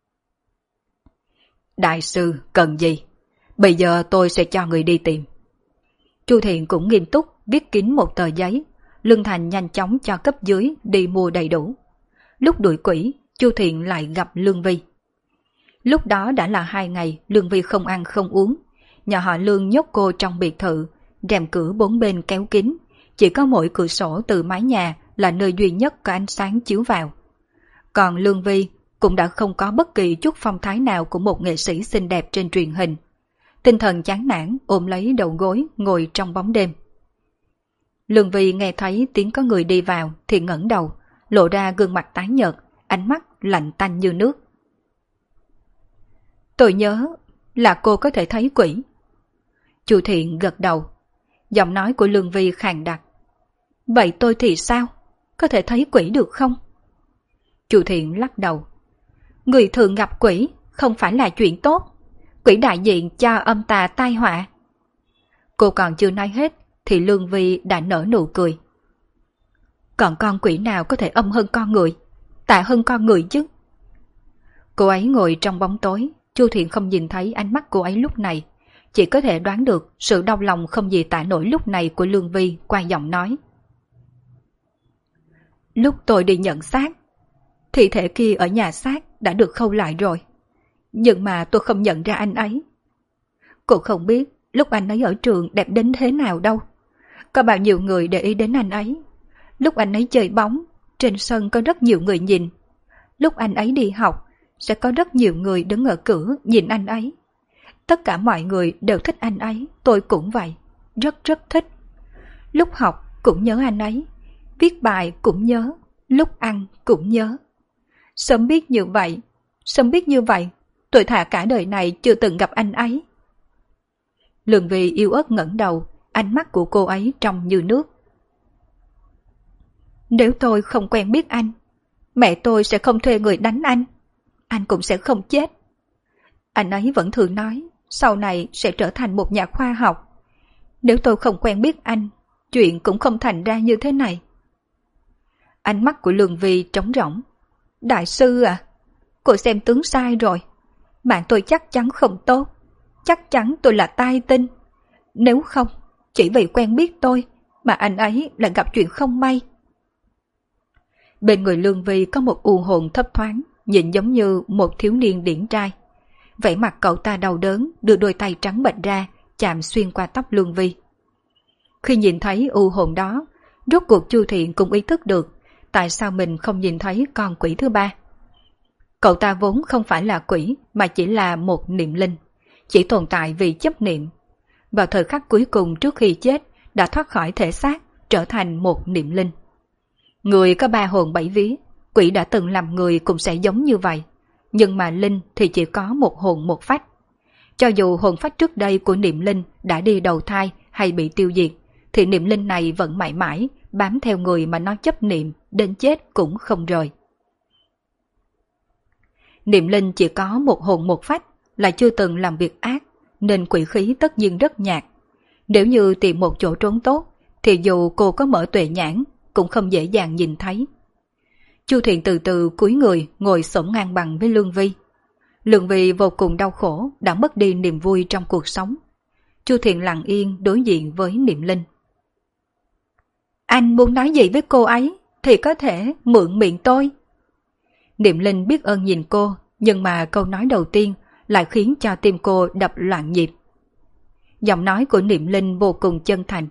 Đại sư cần gì? Bây giờ tôi sẽ cho người đi tìm. Chu Thiện cũng nghiêm túc viết kín một tờ giấy. Lương Thành nhanh chóng cho cấp dưới đi mua đầy đủ. Lúc đuổi quỷ, Chu Thiện lại gặp Lương Vi. Lúc đó đã là 2 ngày Lương Vi không ăn không uống. Nhà họ Lương nhốt cô trong biệt thự, rèm cửa 4 bên kéo kín, chỉ có mỗi cửa sổ từ mái nhà là nơi duy nhất có ánh sáng chiếu vào. Còn Lương Vi cũng đã không có bất kỳ chút phong thái nào của một nghệ sĩ xinh đẹp trên truyền hình. Tinh thần chán nản ôm lấy đầu gối ngồi trong bóng đêm. Lương Vi nghe thấy tiếng có người đi vào thì ngẩng đầu, lộ ra gương mặt tái nhợt, ánh mắt lạnh tanh như nước. Tôi nhớ là cô có thể thấy quỷ. Chu Thiện gật đầu. Giọng nói của Lương Vi khàn đặc. Vậy tôi thì sao? Có thể thấy quỷ được không? Chu Thiện lắc đầu. Người thường gặp quỷ không phải là chuyện tốt. Quỷ đại diện cho âm tà tai họa. Cô còn chưa nói hết thì Lương Vi đã nở nụ cười. Còn con quỷ nào có thể âm hơn con người, tà hơn con người chứ? Cô ấy ngồi trong bóng tối. Chu Thiện không nhìn thấy ánh mắt cô ấy lúc này, chỉ có thể đoán được sự đau lòng không gì tả nổi lúc này của Lương Vi qua giọng nói. Lúc tôi đi nhận xác, thi thể kia ở nhà xác đã được khâu lại rồi, nhưng mà tôi không nhận ra anh ấy. Cô không biết lúc anh ấy ở trường đẹp đến thế nào đâu. Có bao nhiêu người để ý đến anh ấy. Lúc anh ấy chơi bóng, trên sân có rất nhiều người nhìn. Lúc anh ấy đi học, sẽ có rất nhiều người đứng ở cửa nhìn anh ấy. Tất cả mọi người đều thích anh ấy, tôi cũng vậy, rất rất thích. Lúc học cũng nhớ anh ấy, viết bài cũng nhớ, lúc ăn cũng nhớ. Sớm biết như vậy, tôi thà cả đời này chưa từng gặp anh ấy. Lương Vi yếu ớt ngẩng đầu, ánh mắt của cô ấy trong như nước. Nếu tôi không quen biết anh, mẹ tôi sẽ không thuê người đánh anh cũng sẽ không chết. Anh ấy vẫn thường nói sau này sẽ trở thành một nhà khoa học. Nếu tôi không quen biết anh, chuyện cũng không thành ra như thế này. Ánh mắt của Lương Vi trống rỗng. Đại sư à, cô xem tướng sai rồi. Mạng tôi chắc chắn không tốt. Chắc chắn tôi là tai tinh. Nếu không, chỉ vì quen biết tôi mà anh ấy lại gặp chuyện không may. Bên người Lương Vi có một u hồn thấp thoáng, nhìn giống như một thiếu niên điển trai. Vẻ mặt cậu ta đau đớn, đưa đôi tay trắng bệch ra, chạm xuyên qua tóc Lương Vi. Khi nhìn thấy u hồn đó, rốt cuộc Chu Thiện cũng ý thức được tại sao mình không nhìn thấy con quỷ thứ ba. Cậu ta vốn không phải là quỷ mà chỉ là một niệm linh, chỉ tồn tại vì chấp niệm. Vào thời khắc cuối cùng trước khi chết đã thoát khỏi thể xác, trở thành một niệm linh. Người có 3 hồn 7 vía, quỷ đã từng làm người cũng sẽ giống như vậy. Nhưng mà linh thì chỉ có 1 hồn 1 phách. Cho dù hồn phách trước đây của niệm linh đã đi đầu thai hay bị tiêu diệt, thì niệm linh này vẫn mãi mãi bám theo người mà nó chấp niệm, đến chết cũng không rời. Niệm linh chỉ có 1 hồn 1 phách, là chưa từng làm việc ác, nên quỷ khí tất nhiên rất nhạt. Nếu như tìm một chỗ trốn tốt, thì dù cô có mở tuệ nhãn, cũng không dễ dàng nhìn thấy. Chu Thiện từ từ cúi người ngồi xổm ngang bằng với Lương Vi. Lương Vi vô cùng đau khổ, đã mất đi niềm vui trong cuộc sống. Chu Thiện lặng yên đối diện với niệm linh. Anh muốn nói gì với cô ấy thì có thể mượn miệng tôi. Niệm linh biết ơn nhìn cô, nhưng mà câu nói đầu tiên lại khiến cho tim cô đập loạn nhịp. Giọng nói của niệm linh vô cùng chân thành.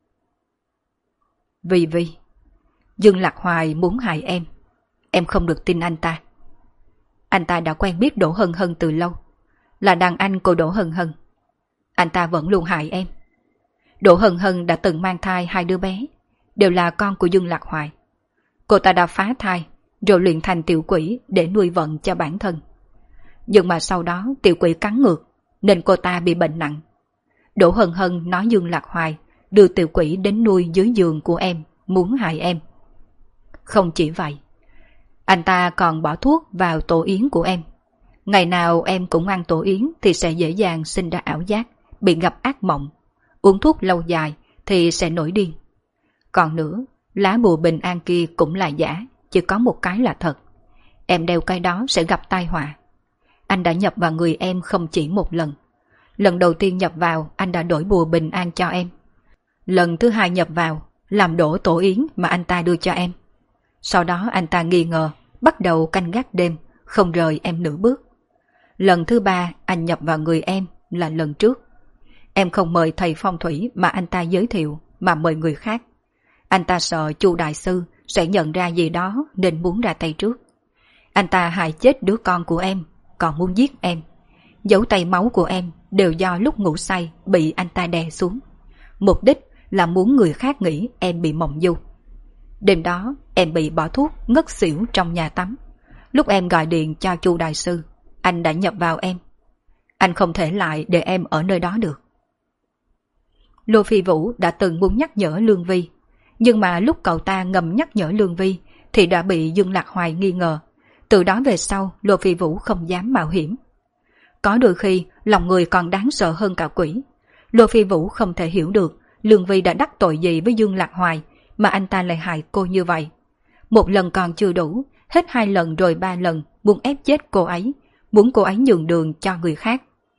Vi, Dương Lạc Hoài muốn hại em không được tin anh ta. Anh ta đã quen biết Đỗ Hân Hân từ lâu, là đàn anh của Đỗ Hân Hân. Anh ta vẫn luôn hại em. Đỗ Hân Hân đã từng mang thai 2 đứa bé, đều là con của Dương Lạc Hoài. Cô ta đã phá thai, rồi luyện thành tiểu quỷ để nuôi vận cho bản thân. Nhưng mà sau đó tiểu quỷ cắn ngược, nên cô ta bị bệnh nặng. Đỗ Hân Hân nói Dương Lạc Hoài đưa tiểu quỷ đến nuôi dưới giường của em, muốn hại em. Không chỉ vậy, anh ta còn bỏ thuốc vào tổ yến của em. Ngày nào em cũng ăn tổ yến thì sẽ dễ dàng sinh ra ảo giác, bị gặp ác mộng. Uống thuốc lâu dài thì sẽ nổi điên. Còn nữa, lá bùa bình an kia cũng là giả, chỉ có một cái là thật. Em đeo cái đó sẽ gặp tai họa. Anh đã nhập vào người em không chỉ một lần. Lần đầu tiên nhập vào, anh đã đổi bùa bình an cho em. Lần thứ hai nhập vào, làm đổ tổ yến mà anh ta đưa cho em. Sau đó anh ta nghi ngờ, bắt đầu canh gác đêm, không rời em nửa bước. Lần thứ ba anh nhập vào người em là lần trước. Em không mời thầy phong thủy mà anh ta giới thiệu, mà mời người khác. Anh ta sợ Chu đại sư sẽ nhận ra gì đó nên muốn ra tay trước. Anh ta hại chết đứa con của em, còn muốn giết em. Dấu tay máu của em đều do lúc ngủ say bị anh ta đè xuống. Mục đích là muốn người khác nghĩ em bị mộng du. Đêm đó em bị bỏ thuốc ngất xỉu trong nhà tắm. Lúc em gọi điện cho Chu đại sư, anh đã nhập vào em. Anh không thể lại để em ở nơi đó được. Lô Phi Vũ đã từng muốn nhắc nhở Lương Vi, nhưng mà lúc cậu ta ngầm nhắc nhở Lương Vi thì đã bị Dương Lạc Hoài nghi ngờ. Từ đó về sau, Lô Phi Vũ không dám mạo hiểm. Có đôi khi lòng người còn đáng sợ hơn cả quỷ. Lô Phi Vũ không thể hiểu được Lương Vi đã đắc tội gì với Dương Lạc Hoài mà anh ta lại hại cô như vậy. Một lần còn chưa đủ, hết 2 lần rồi 3 lần muốn ép chết cô ấy, muốn cô ấy nhường đường cho người khác.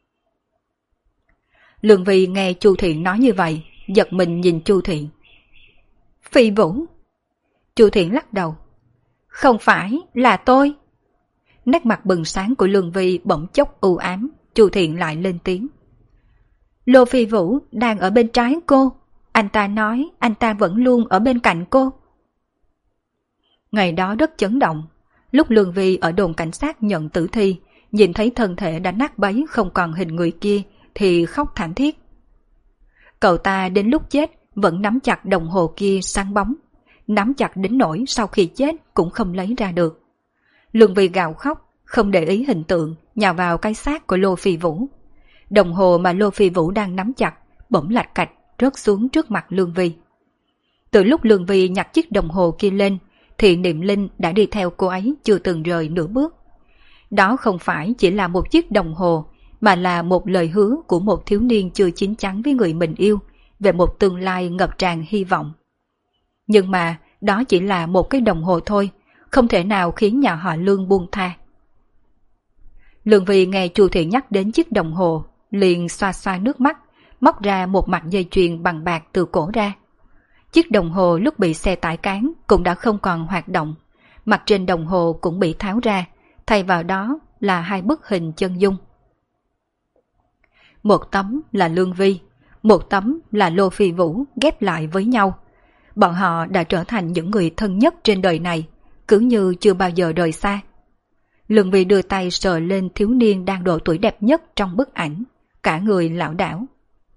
Lương Vi nghe Chu Thiện nói như vậy, giật mình nhìn Chu Thiện. Phi Vũ. Chu Thiện lắc đầu. Không phải là tôi. Nét mặt bừng sáng của Lương Vi bỗng chốc u ám, Chu Thiện lại lên tiếng. Lô Phi Vũ đang ở bên trái cô, anh ta nói anh ta vẫn luôn ở bên cạnh cô. Ngày đó rất chấn động, lúc Lương Vi ở đồn cảnh sát nhận tử thi, nhìn thấy thân thể đã nát bấy không còn hình người kia thì khóc thảm thiết. Cậu ta đến lúc chết vẫn nắm chặt đồng hồ kia sáng bóng, nắm chặt đến nỗi sau khi chết cũng không lấy ra được. Lương Vi gào khóc, không để ý hình tượng, nhào vào cái xác của Lô Phi Vũ. Đồng hồ mà Lô Phi Vũ đang nắm chặt bỗng lạch cạch rớt xuống trước mặt Lương Vi. Từ lúc Lương Vi nhặt chiếc đồng hồ kia lên thì Niệm Linh đã đi theo cô ấy chưa từng rời nửa bước. Đó không phải chỉ là một chiếc đồng hồ, mà là một lời hứa của một thiếu niên chưa chín chắn với người mình yêu về một tương lai ngập tràn hy vọng. Nhưng mà đó chỉ là một cái đồng hồ thôi, không thể nào khiến nhà họ Lương buông tha. Lương Vi nghe Chu Thiện nhắc đến chiếc đồng hồ, liền xoa xoa nước mắt, móc ra một mặt dây chuyền bằng bạc từ cổ ra. Chiếc đồng hồ lúc bị xe tải cán cũng đã không còn hoạt động, mặt trên đồng hồ cũng bị tháo ra, thay vào đó là 2 bức hình chân dung. Một tấm là Lương Vi, một tấm là Lô Phi Vũ ghép lại với nhau. Bọn họ đã trở thành những người thân nhất trên đời này, cứ như chưa bao giờ rời xa. Lương Vi đưa tay sờ lên thiếu niên đang độ tuổi đẹp nhất trong bức ảnh, cả người lảo đảo.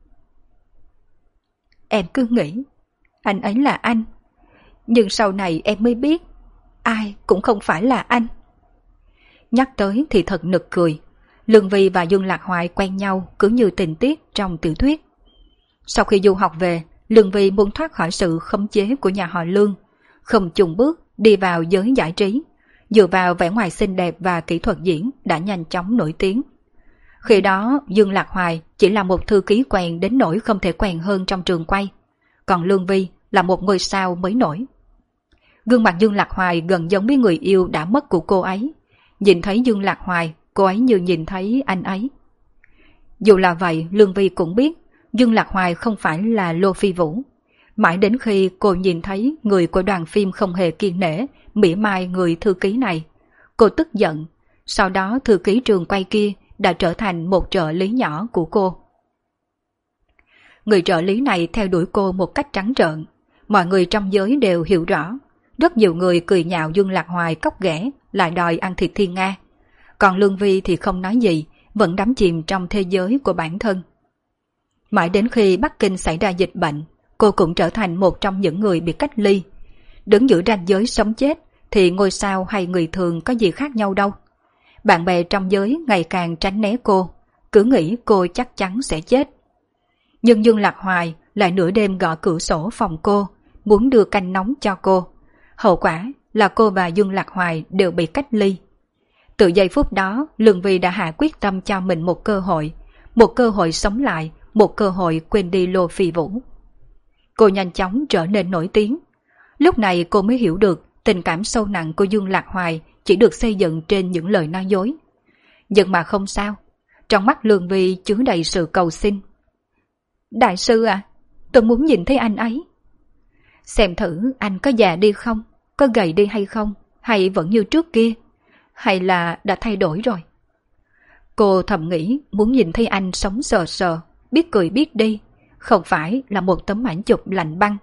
Em cứ nghĩ anh ấy là anh, nhưng sau này em mới biết ai cũng không phải là anh. Nhắc tới thì thật nực cười. Lương Vi và Dương Lạc Hoài quen nhau cứ như tình tiết trong tiểu thuyết. Sau khi du học về, Lương Vi muốn thoát khỏi sự khống chế của nhà họ Lương, không chùng bước đi vào giới giải trí, dựa vào vẻ ngoài xinh đẹp và kỹ thuật diễn đã nhanh chóng nổi tiếng. Khi đó Dương Lạc Hoài chỉ là một thư ký quèn đến nỗi không thể quèn hơn trong trường quay, còn Lương Vi là một ngôi sao mới nổi. Gương mặt Dương Lạc Hoài gần giống với người yêu đã mất của cô ấy. Nhìn thấy Dương Lạc Hoài, cô ấy như nhìn thấy anh ấy. Dù là vậy, Lương Vi cũng biết Dương Lạc Hoài không phải là Lô Phi Vũ. Mãi đến khi cô nhìn thấy người của đoàn phim không hề kiêng nể, mỉa mai người thư ký này, cô tức giận. Sau đó thư ký trường quay kia đã trở thành một trợ lý nhỏ của cô. Người trợ lý này theo đuổi cô một cách trắng trợn. Mọi người trong giới đều hiểu rõ. Rất nhiều người cười nhạo Dương Lạc Hoài cóc ghẻ, lại đòi ăn thịt Thiên Nga. Còn Lương Vi thì không nói gì, vẫn đắm chìm trong thế giới của bản thân. Mãi đến khi Bắc Kinh xảy ra dịch bệnh, cô cũng trở thành một trong những người bị cách ly. Đứng giữa ranh giới sống chết thì ngôi sao hay người thường có gì khác nhau đâu. Bạn bè trong giới ngày càng tránh né cô, cứ nghĩ cô chắc chắn sẽ chết. Nhưng Dương Lạc Hoài lại nửa đêm gõ cửa sổ phòng cô, muốn đưa canh nóng cho cô. Hậu quả là cô và Dương Lạc Hoài đều bị cách ly. Từ giây phút đó, Lương Vi đã hạ quyết tâm cho mình một cơ hội sống lại, một cơ hội quên đi Lô Phi Vũ. Cô nhanh chóng trở nên nổi tiếng. Lúc này cô mới hiểu được tình cảm sâu nặng của Dương Lạc Hoài chỉ được xây dựng trên những lời nói dối. Nhưng mà không sao, trong mắt Lương Vi chứa đầy sự cầu xin. Đại sư à, tôi muốn nhìn thấy anh ấy. Xem thử anh có già đi không, có gầy đi hay không, hay vẫn như trước kia, hay là đã thay đổi rồi. Cô thầm nghĩ muốn nhìn thấy anh sống sờ sờ, biết cười biết đi, không phải là một tấm ảnh chụp lạnh băng.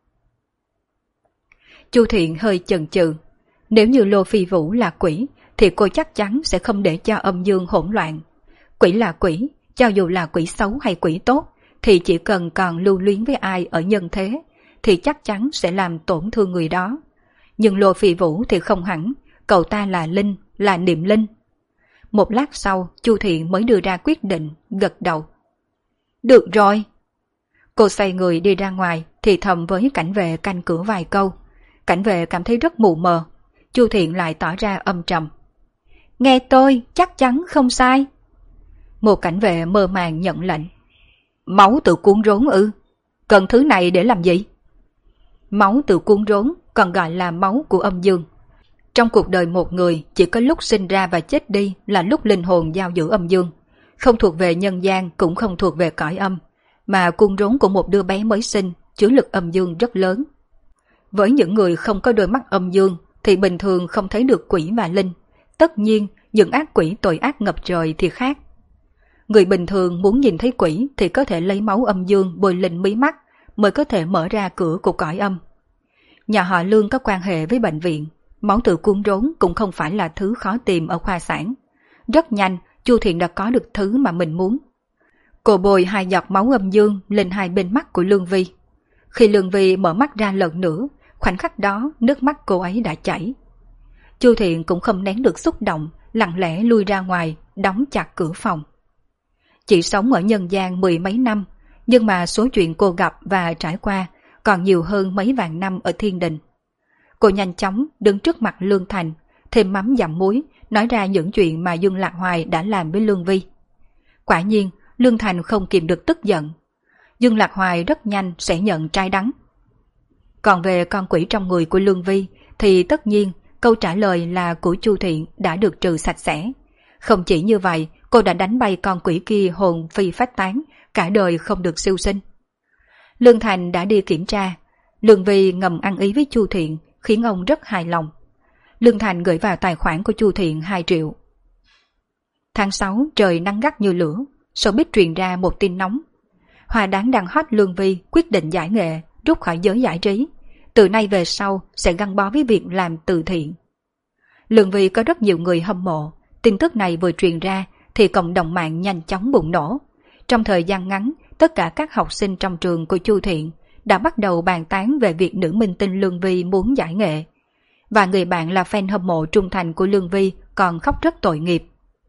Chu Thiện hơi chần chừ. Nếu như Lô Phi Vũ là quỷ, thì cô chắc chắn sẽ không để cho âm dương hỗn loạn. Quỷ là quỷ, cho dù là quỷ xấu hay quỷ tốt, thì chỉ cần còn lưu luyến với ai ở nhân thế, thì chắc chắn sẽ làm tổn thương người đó. Nhưng Lô Phi Vũ thì không hẳn, cậu ta là linh, là niệm linh. Một lát sau, Chu Thiện mới đưa ra quyết định, gật đầu. Được rồi. Cô xoay người đi ra ngoài, thì thầm với cảnh vệ canh cửa vài câu. Cảnh vệ cảm thấy rất mù mờ. Chu Thiện lại tỏ ra âm trầm. Nghe tôi, chắc chắn không sai. Một cảnh vệ mơ màng nhận lệnh. Máu tự cuốn rốn ư? Cần thứ này để làm gì? Máu tự cuốn rốn còn gọi là máu của âm dương. Trong cuộc đời một người, chỉ có lúc sinh ra và chết đi là lúc linh hồn giao giữ âm dương. Không thuộc về nhân gian, cũng không thuộc về cõi âm. Mà cuốn rốn của một đứa bé mới sinh chứa lực âm dương rất lớn. Với những người không có đôi mắt âm dương thì bình thường không thấy được quỷ và linh. Tất nhiên, những ác quỷ tội ác ngập trời thì khác. Người bình thường muốn nhìn thấy quỷ thì có thể lấy máu âm dương bôi lên mí mắt mới có thể mở ra cửa của cõi âm. Nhà họ Lương có quan hệ với bệnh viện, máu tự cuốn rốn cũng không phải là thứ khó tìm ở khoa sản. Rất nhanh, Chu Thiện đã có được thứ mà mình muốn. Cô bôi 2 giọt máu âm dương lên 2 bên mắt của Lương Vi. Khi Lương Vi mở mắt ra lần nữa, khoảnh khắc đó nước mắt cô ấy đã chảy. Chu Thiện cũng không nén được xúc động, lặng lẽ lui ra ngoài, đóng chặt cửa phòng. Chị sống ở nhân gian 10 mấy năm, nhưng mà số chuyện cô gặp và trải qua còn nhiều hơn mấy vạn năm ở thiên đình. Cô nhanh chóng đứng trước mặt Lương Thành, thêm mắm dặm muối, nói ra những chuyện mà Dương Lạc Hoài đã làm với Lương Vi. Quả nhiên, Lương Thành không kìm được tức giận. Dương Lạc Hoài rất nhanh sẽ nhận trái đắng. Còn về con quỷ trong người của Lương Vi, thì tất nhiên câu trả lời là của Chu Thiện đã được trừ sạch sẽ. Không chỉ như vậy, cô đã đánh bay con quỷ kia hồn phi phách tán, cả đời không được siêu sinh. Lương Thành đã đi kiểm tra. Lương Vi ngầm ăn ý với Chu Thiện, khiến ông rất hài lòng. Lương Thành gửi vào tài khoản của Chu Thiện 2 triệu. Tháng 6 trời nắng gắt như lửa, showbiz truyền ra một tin nóng. Hoa đáng đang hot Lương Vi quyết định giải nghệ, rút khỏi giới giải trí. Từ nay về sau sẽ gắn bó với việc làm từ thiện. Lương Vi có rất nhiều người hâm mộ. Tin tức này vừa truyền ra thì cộng đồng mạng nhanh chóng bùng nổ. Trong thời gian ngắn, tất cả các học sinh trong trường của Chu Thiện đã bắt đầu bàn tán về việc nữ minh tinh Lương Vi muốn giải nghệ. Và người bạn là fan hâm mộ trung thành của Lương Vi còn khóc rất tội nghiệp.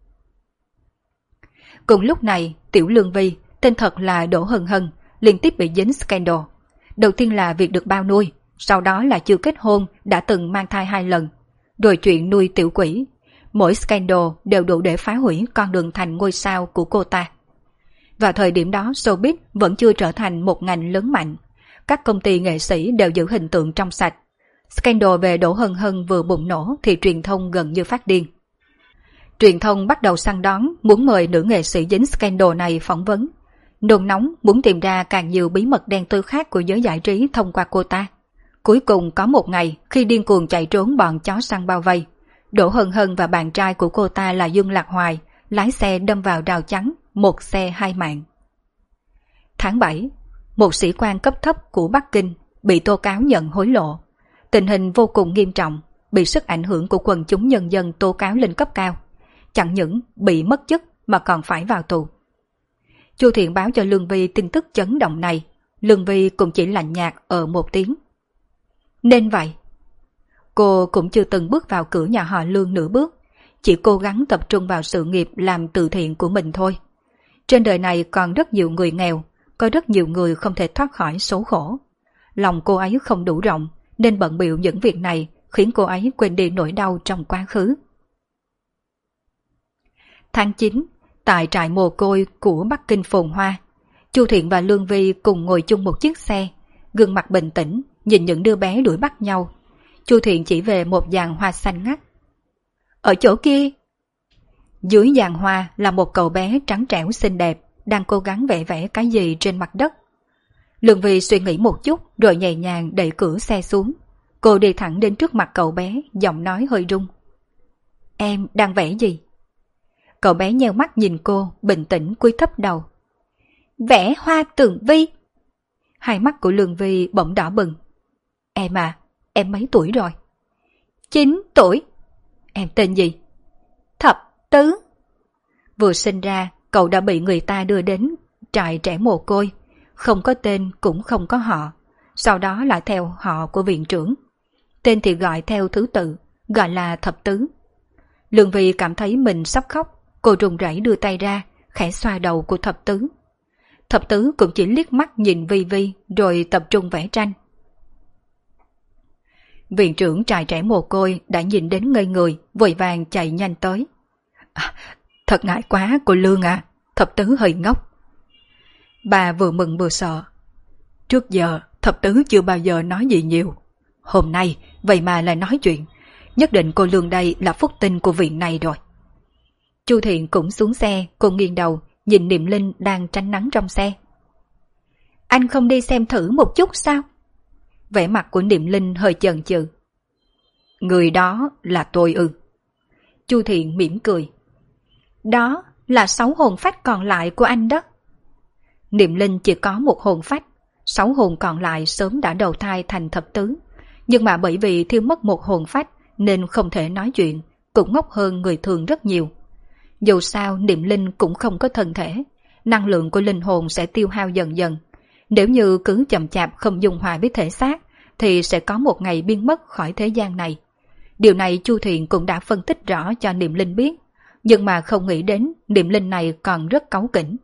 Cùng lúc này, tiểu Lương Vi, tên thật là Đỗ Hân Hân, liên tiếp bị dính scandal. Đầu tiên là việc được bao nuôi, sau đó là chưa kết hôn đã từng mang thai 2 lần, rồi chuyện nuôi tiểu quỷ. Mỗi scandal đều đủ để phá hủy con đường thành ngôi sao của cô ta. Vào thời điểm đó, showbiz vẫn chưa trở thành một ngành lớn mạnh. Các công ty nghệ sĩ đều giữ hình tượng trong sạch. Scandal về Đỗ Hân Hân vừa bùng nổ thì truyền thông gần như phát điên. Truyền thông bắt đầu săn đón muốn mời nữ nghệ sĩ dính scandal này phỏng vấn. Nôn nóng muốn tìm ra càng nhiều bí mật đen tối khác của giới giải trí thông qua cô ta. Cuối cùng có một ngày, khi điên cuồng chạy trốn bọn chó săn bao vây, Đỗ Hân Hân và bạn trai của cô ta là Dương Lạc Hoài lái xe đâm vào rào chắn, một xe 2 mạng. Tháng 7, một sĩ quan cấp thấp của Bắc Kinh bị tố cáo nhận hối lộ. Tình hình vô cùng nghiêm trọng, bị sức ảnh hưởng của quần chúng nhân dân tố cáo lên cấp cao. Chẳng những bị mất chức mà còn phải vào tù. Chu Thiện báo cho Lương Vi tin tức chấn động này. Lương Vi cũng chỉ lạnh nhạt một tiếng. Nên vậy. Cô cũng chưa từng bước vào cửa nhà họ Lương nửa bước, chỉ cố gắng tập trung vào sự nghiệp làm từ thiện của mình thôi. Trên đời này còn rất nhiều người nghèo, có rất nhiều người không thể thoát khỏi số khổ. Lòng cô ấy không đủ rộng, nên bận bịu những việc này khiến cô ấy quên đi nỗi đau trong quá khứ. Tháng 9, tại trại mồ côi của Bắc Kinh phồn hoa, Chu Thiện và Lương Vi cùng ngồi chung một chiếc xe, gương mặt bình tĩnh, nhìn những đứa bé đuổi bắt nhau. Chu Thiện chỉ về một giàn hoa xanh ngắt. Ở chỗ kia. Dưới giàn hoa là một cậu bé trắng trẻo xinh đẹp, đang cố gắng vẽ vẽ cái gì trên mặt đất. Lương Vi suy nghĩ một chút rồi nhẹ nhàng đẩy cửa xe xuống. Cô đi thẳng đến trước mặt cậu bé, giọng nói hơi run. Em đang vẽ gì? Cậu bé nheo mắt nhìn cô, bình tĩnh cúi thấp đầu. Vẽ hoa tường vi. Hai mắt của Lương Vi bỗng đỏ bừng. Em à, em mấy tuổi rồi? 9 tuổi. Em tên gì? Thập Tứ. Vừa sinh ra, cậu đã bị người ta đưa đến trại trẻ mồ côi, không có tên cũng không có họ, sau đó lại theo họ của viện trưởng. Tên thì gọi theo thứ tự, gọi là Thập Tứ. Lương Vi cảm thấy mình sắp khóc, cô run rẩy đưa tay ra, khẽ xoa đầu của Thập Tứ. Thập Tứ cũng chỉ liếc mắt nhìn Vi Vi rồi tập trung vẽ tranh. Viện trưởng trại trẻ mồ côi đã nhìn đến ngây người, vội vàng chạy nhanh tới. Thật ngại quá cô Lương à, Thập Tứ hơi ngốc. Bà vừa mừng vừa sợ. Trước giờ Thập Tứ chưa bao giờ nói gì nhiều. Hôm nay vậy mà lại nói chuyện. Nhất định cô Lương đây là phúc tinh của viện này rồi. Chu Thiện cũng xuống xe, cô nghiêng đầu, nhìn Niệm Linh đang tránh nắng trong xe. Anh không đi xem thử một chút sao? Vẻ mặt của Niệm Linh hơi chần chừ. Người đó là tôi ư? Chu Thiện mỉm cười. Đó là 6 hồn phách còn lại của anh đó. Niệm Linh chỉ có một hồn phách, 6 hồn còn lại sớm đã đầu thai thành Thập Tứ. Nhưng mà bởi vì thiếu mất một hồn phách nên không thể nói chuyện, cũng ngốc hơn người thường rất nhiều. Dù sao Niệm Linh cũng không có thân thể, năng lượng của linh hồn sẽ tiêu hao dần dần. Nếu như cứ chậm chạp không dung hòa với thể xác thì sẽ có một ngày biến mất khỏi thế gian này. Điều này Chu Thiện cũng đã phân tích rõ cho Niệm Linh biết, nhưng mà không nghĩ đến Niệm Linh này còn rất cáu kỉnh.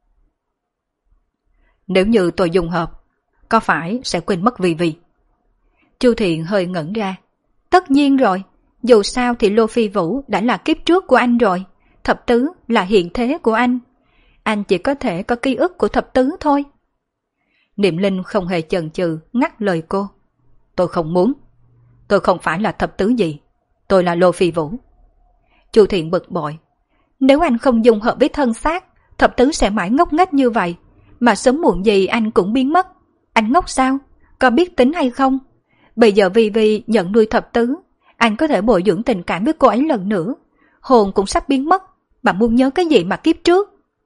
Nếu như tôi dùng hợp, có phải sẽ quên mất Vi Vi? Chu Thiện hơi ngẩn ra. Tất nhiên rồi, dù sao thì Lô Phi Vũ đã là kiếp trước của anh rồi, Thập Tứ là hiện thế của anh. Anh chỉ có thể có ký ức của Thập Tứ thôi. Niệm Linh không hề chần chừ ngắt lời cô. Tôi không muốn. Tôi không phải là Thập Tứ gì. Tôi là Lô Phi Vũ. Chu Thiện bực bội. Nếu anh không dung hợp với thân xác, Thập Tứ sẽ mãi ngốc nghếch như vậy, mà sớm muộn gì anh cũng biến mất. Anh ngốc sao? Có biết tính hay không? Bây giờ Vi Vi nhận nuôi Thập Tứ, anh có thể bồi dưỡng tình cảm với cô ấy lần nữa. Hồn cũng sắp biến mất, bạn muốn nhớ cái gì mà kiếp trước?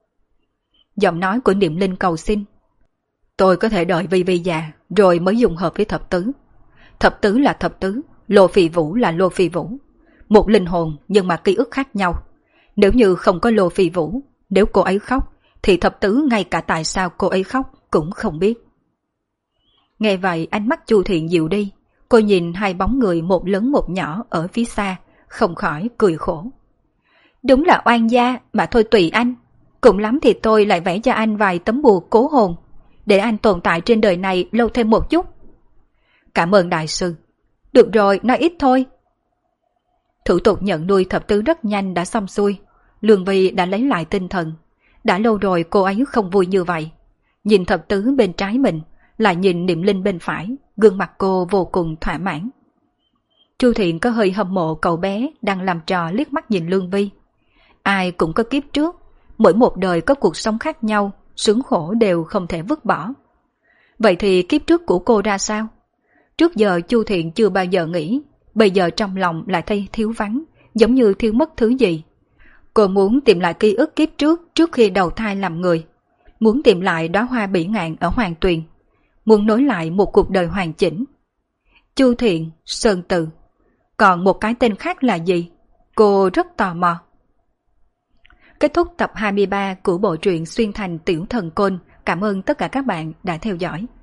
Giọng nói của Niệm Linh cầu xin. Tôi có thể đợi Vi Vi già rồi mới dùng hợp với Thập Tứ. Thập Tứ là Thập Tứ, Lô Phi Vũ là Lô Phi Vũ. Một linh hồn nhưng mà ký ức khác nhau. Nếu như không có Lô Phi Vũ, nếu cô ấy khóc, thì Thập Tứ ngay cả tại sao cô ấy khóc cũng không biết. Nghe vậy ánh mắt Chu Thiện dịu đi. Cô nhìn hai bóng người một lớn một nhỏ ở phía xa, không khỏi cười khổ. Đúng là oan gia, mà thôi tùy anh. Cùng lắm thì tôi lại vẽ cho anh vài tấm bùa cố hồn, để anh tồn tại trên đời này lâu thêm một chút. Cảm ơn đại sư. Được rồi, nói ít thôi. Thủ tục nhận nuôi Thập Tứ rất nhanh đã xong xuôi. Lương Vi đã lấy lại tinh thần. Đã lâu rồi cô ấy không vui như vậy. Nhìn Thập Tứ bên trái mình, lại nhìn Niệm Linh bên phải, gương mặt cô vô cùng thỏa mãn. Chu Thiện có hơi hâm mộ cậu bé đang làm trò liếc mắt nhìn Lương Vi. Ai cũng có kiếp trước, mỗi một đời có cuộc sống khác nhau, sướng khổ đều không thể vứt bỏ. Vậy thì kiếp trước của cô ra sao? Trước giờ Chu Thiện chưa bao giờ nghĩ, bây giờ trong lòng lại thấy thiếu vắng, giống như thiếu mất thứ gì. Cô muốn tìm lại ký ức kiếp trước khi đầu thai làm người. Muốn tìm lại đóa hoa bỉ ngạn ở Hoàng Tuyền. Muốn nối lại một cuộc đời hoàn chỉnh. Chu Thiện, Sơn Từ. Còn một cái tên khác là gì? Cô rất tò mò. Kết thúc tập 23 của bộ truyện Xuyên Thành Tiểu Thần Côn. Cảm ơn tất cả các bạn đã theo dõi.